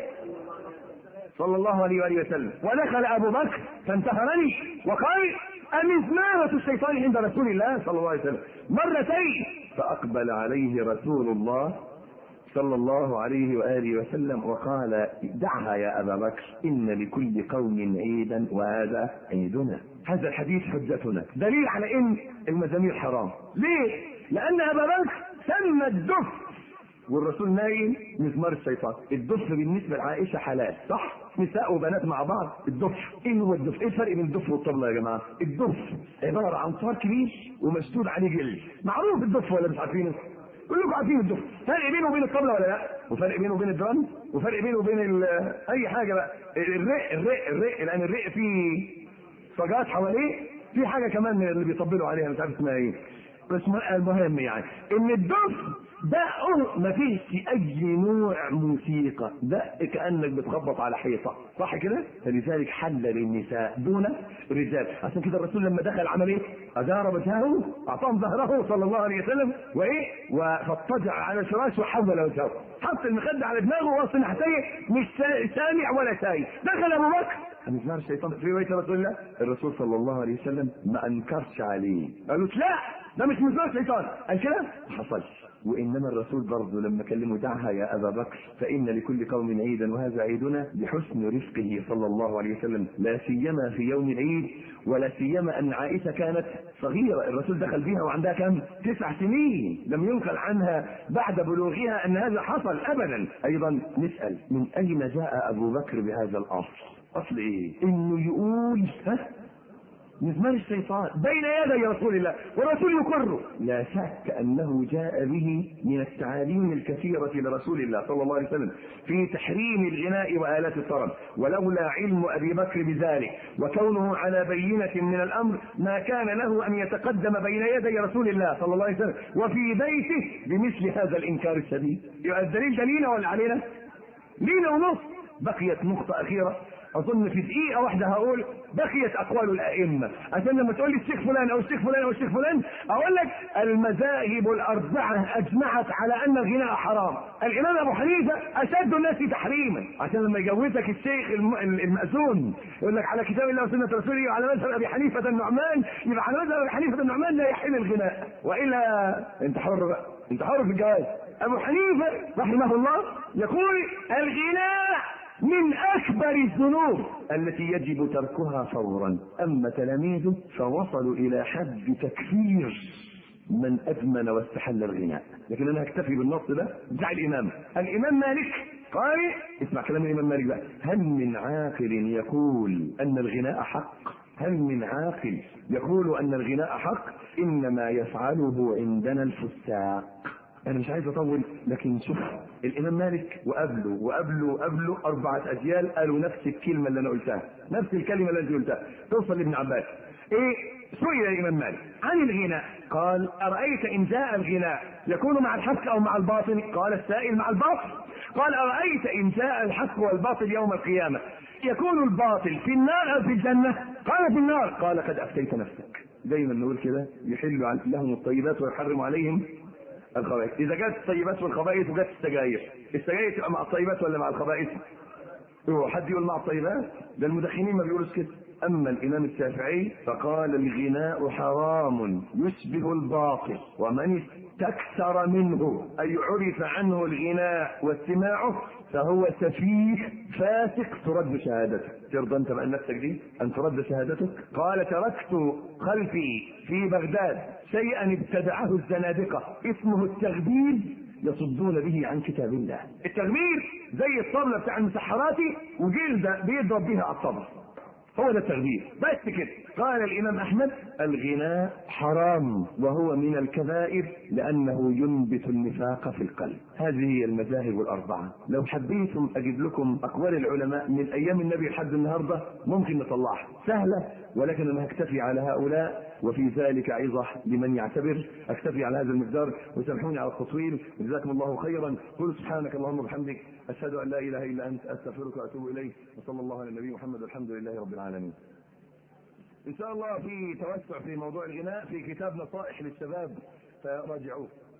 صلى الله عليه وآله وسلم. ودخل أبو بكر فانتهرني وقال: أمزمارة الشيطان عند رسول الله صلى الله عليه وسلم مرتين. فأقبل عليه رسول الله صلى الله عليه وآله وسلم وقال: دعها يا أبا بكر، إن لكل قوم عيدا وهذا عيدنا. هذا الحديث حجتنا، دليل على إن المزامير حرام. ليه؟ لأن أبا بكر سمى الدف والرسول نايم مزمار الشيطان. الدف بالنسبة لعائشة حلال، صح؟ نساء وبنات مع بعض. الدف ايه هو الدف؟ ايه الفرق بين الدف والطبلة يا جماعة؟ الدف عبارة عن طار كبير ومشدود عليه جلد. معروف الدف ولا مش عارفينه؟ كلكم عارفين الدف. فرق بينه وبين الطبلة ولا لا؟ وفرق بينه وبين الدرام، وفرق بينه وبين اي حاجة بقى. الرق الرق الرق لان الرق فيه صاجات حواليه، في حاجة كمان اللي بيطبلوا عليها مش عارف اسمها ايه، بس المهم يعني ان الدف ده ما فيش اي نوع موسيقى، ده كانك بتخبط على حيطه، صح كده؟ فلذلك حل للنساء دون الرجال. عشان كده الرسول لما دخل عمل ايه؟ ادار وجهه، اعطاهم ظهره صلى الله عليه وسلم، وايه؟ فاضطجع على الفراش وحول وجهه، حط المخده على دماغه ووصل ناحيته، مش سامع ولا شايف. دخل ابو بكر مزمار الشيطان في بيت رسول الله، الرسول صلى الله عليه وسلم ما انكرش عليه، قالوا لا ده مش مزمار الشيطان، قال كده ما حصلش. وانما الرسول برضه لما كلمه: دعها يا ابا بكر فان لكل قوم عيدا وهذا عيدنا، بحسن رفقه صلى الله عليه وسلم، لا سيما في يوم العيد، ولا سيما ان عائشه كانت صغيره، الرسول دخل بيها وعندها كم؟ تسع سنين، لم ينقل عنها بعد بلوغها ان هذا حصل ابدا. ايضا نسال: من اين جاء ابو بكر بهذا الاصل؟ اصل ايه؟ انه يقول ها مزمار الشيطان بين يدي رسول الله والرسول يقره. لا شك انه جاء به من التعاليم الكثيرة لرسول الله صلى الله عليه وسلم في تحريم الغناء وآلات الطرب، ولولا علم ابي بكر بذلك وكونه على بينة من الامر ما كان له ان يتقدم بين يدي رسول الله صلى الله عليه وسلم وفي بيته بمثل هذا الانكار الشديد. يبقى الدليل دليلنا ولا علينا؟ لينا ونص. بقيت نقطة اخيرة اظن في دقيقه واحده هقول بقيت اقوال الائمه، عشان لما تقول لي الشيخ فلان او الشيخ فلان او الشيخ فلان اقول لك المذاهب الاربعه اجمعت على ان الغناء حرام. الامام ابو حنيفه اشد الناس تحريما، عشان لما يجوزك الشيخ المأذون يقول لك على كتاب الله وسنه رسوله وعلى مذهب ابي حنيفه النعمان، يبقى على مذهب ابي حنيفه النعمان لا يحل الغناء، والا انت حر بقى، انت حر في الجواز. ابو حنيفه رحمه الله يقول الغناء من اكبر الذنوب التي يجب تركها فورا. اما تلاميذه فوصلوا الى حد تكفير من ادمن واستحل الغناء. لكن انا هكتفي بالنص ده بتاع الامام الامام مالك قال، اسمع كلام الامام مالك بقى: هل من عاقل يقول ان الغناء حق؟ هل من عاقل يقول ان الغناء حق؟ انما يفعله عندنا الفساق. انا مش عايز اطول، لكن شوف الامام مالك وقبله وقبله وقبله اربعه اجيال قالوا نفس الكلمه اللي انا قلتها، نفس الكلمه اللي انت قلتها، توصل لابن عباس. ايه؟ سئل الامام مالك عن الغناء قال: ارايت ان جاء الغناء يكون مع الحق او مع الباطل؟ قال السائل: مع الباطل. قال: ارايت ان جاء الحق والباطل يوم القيامه يكون الباطل في النار او في الجنه؟ قال: في النار. قال: قد افتيت نفسك. دايما نقول كده: يحل لهم الطيبات ويحرم عليهم الخبائث. اذا جت الطيبات والخبائث وجت السجاير، السجاير تبقى مع الطيبات ولا مع الخبائث؟ هو حد يقول مع الطيبات؟ ده المدخنين ما بيقولوش كده. اما الامام الشافعي فقال: الغناء حرام يشبه الباطل، ومن استكثر منه اي عرف عنه الغناء واستماعه فهو سفيه فاسق ترد شهادته. ترضى انت بان نفسك دي ان ترد شهادتك؟ قال: تركت خلفي في بغداد شيئا ابتدعه الزنادقه اسمه التغبير يصدون به عن كتاب الله. التغبير زي الطبلة بتاع المسحراتي وجلده بيضرب بيها على الطبلة، هو ده التغبير بس كده. قال الامام احمد: الغناء حرام وهو من الكبائر لانه ينبت النفاق في القلب. هذه هي المذاهب الاربعه. لو حبيتم اجيب لكم اقوال العلماء من ايام النبي لحد النهارده ممكن نطلعها سهله، ولكن انا هكتفي على هؤلاء وفي ذلك عظه لمن يعتبر. اكتفي على هذا المقدار وسامحوني على التطويل، جزاكم الله خيرا. قل سبحانك اللهم وبحمدك اشهد ان لا اله الا انت استغفرك واتوب اليك، وصلى الله على النبي محمد والحمد لله رب العالمين. ان شاء الله في توسع في موضوع الغناء في كتاب نصائح للشباب فراجعوه.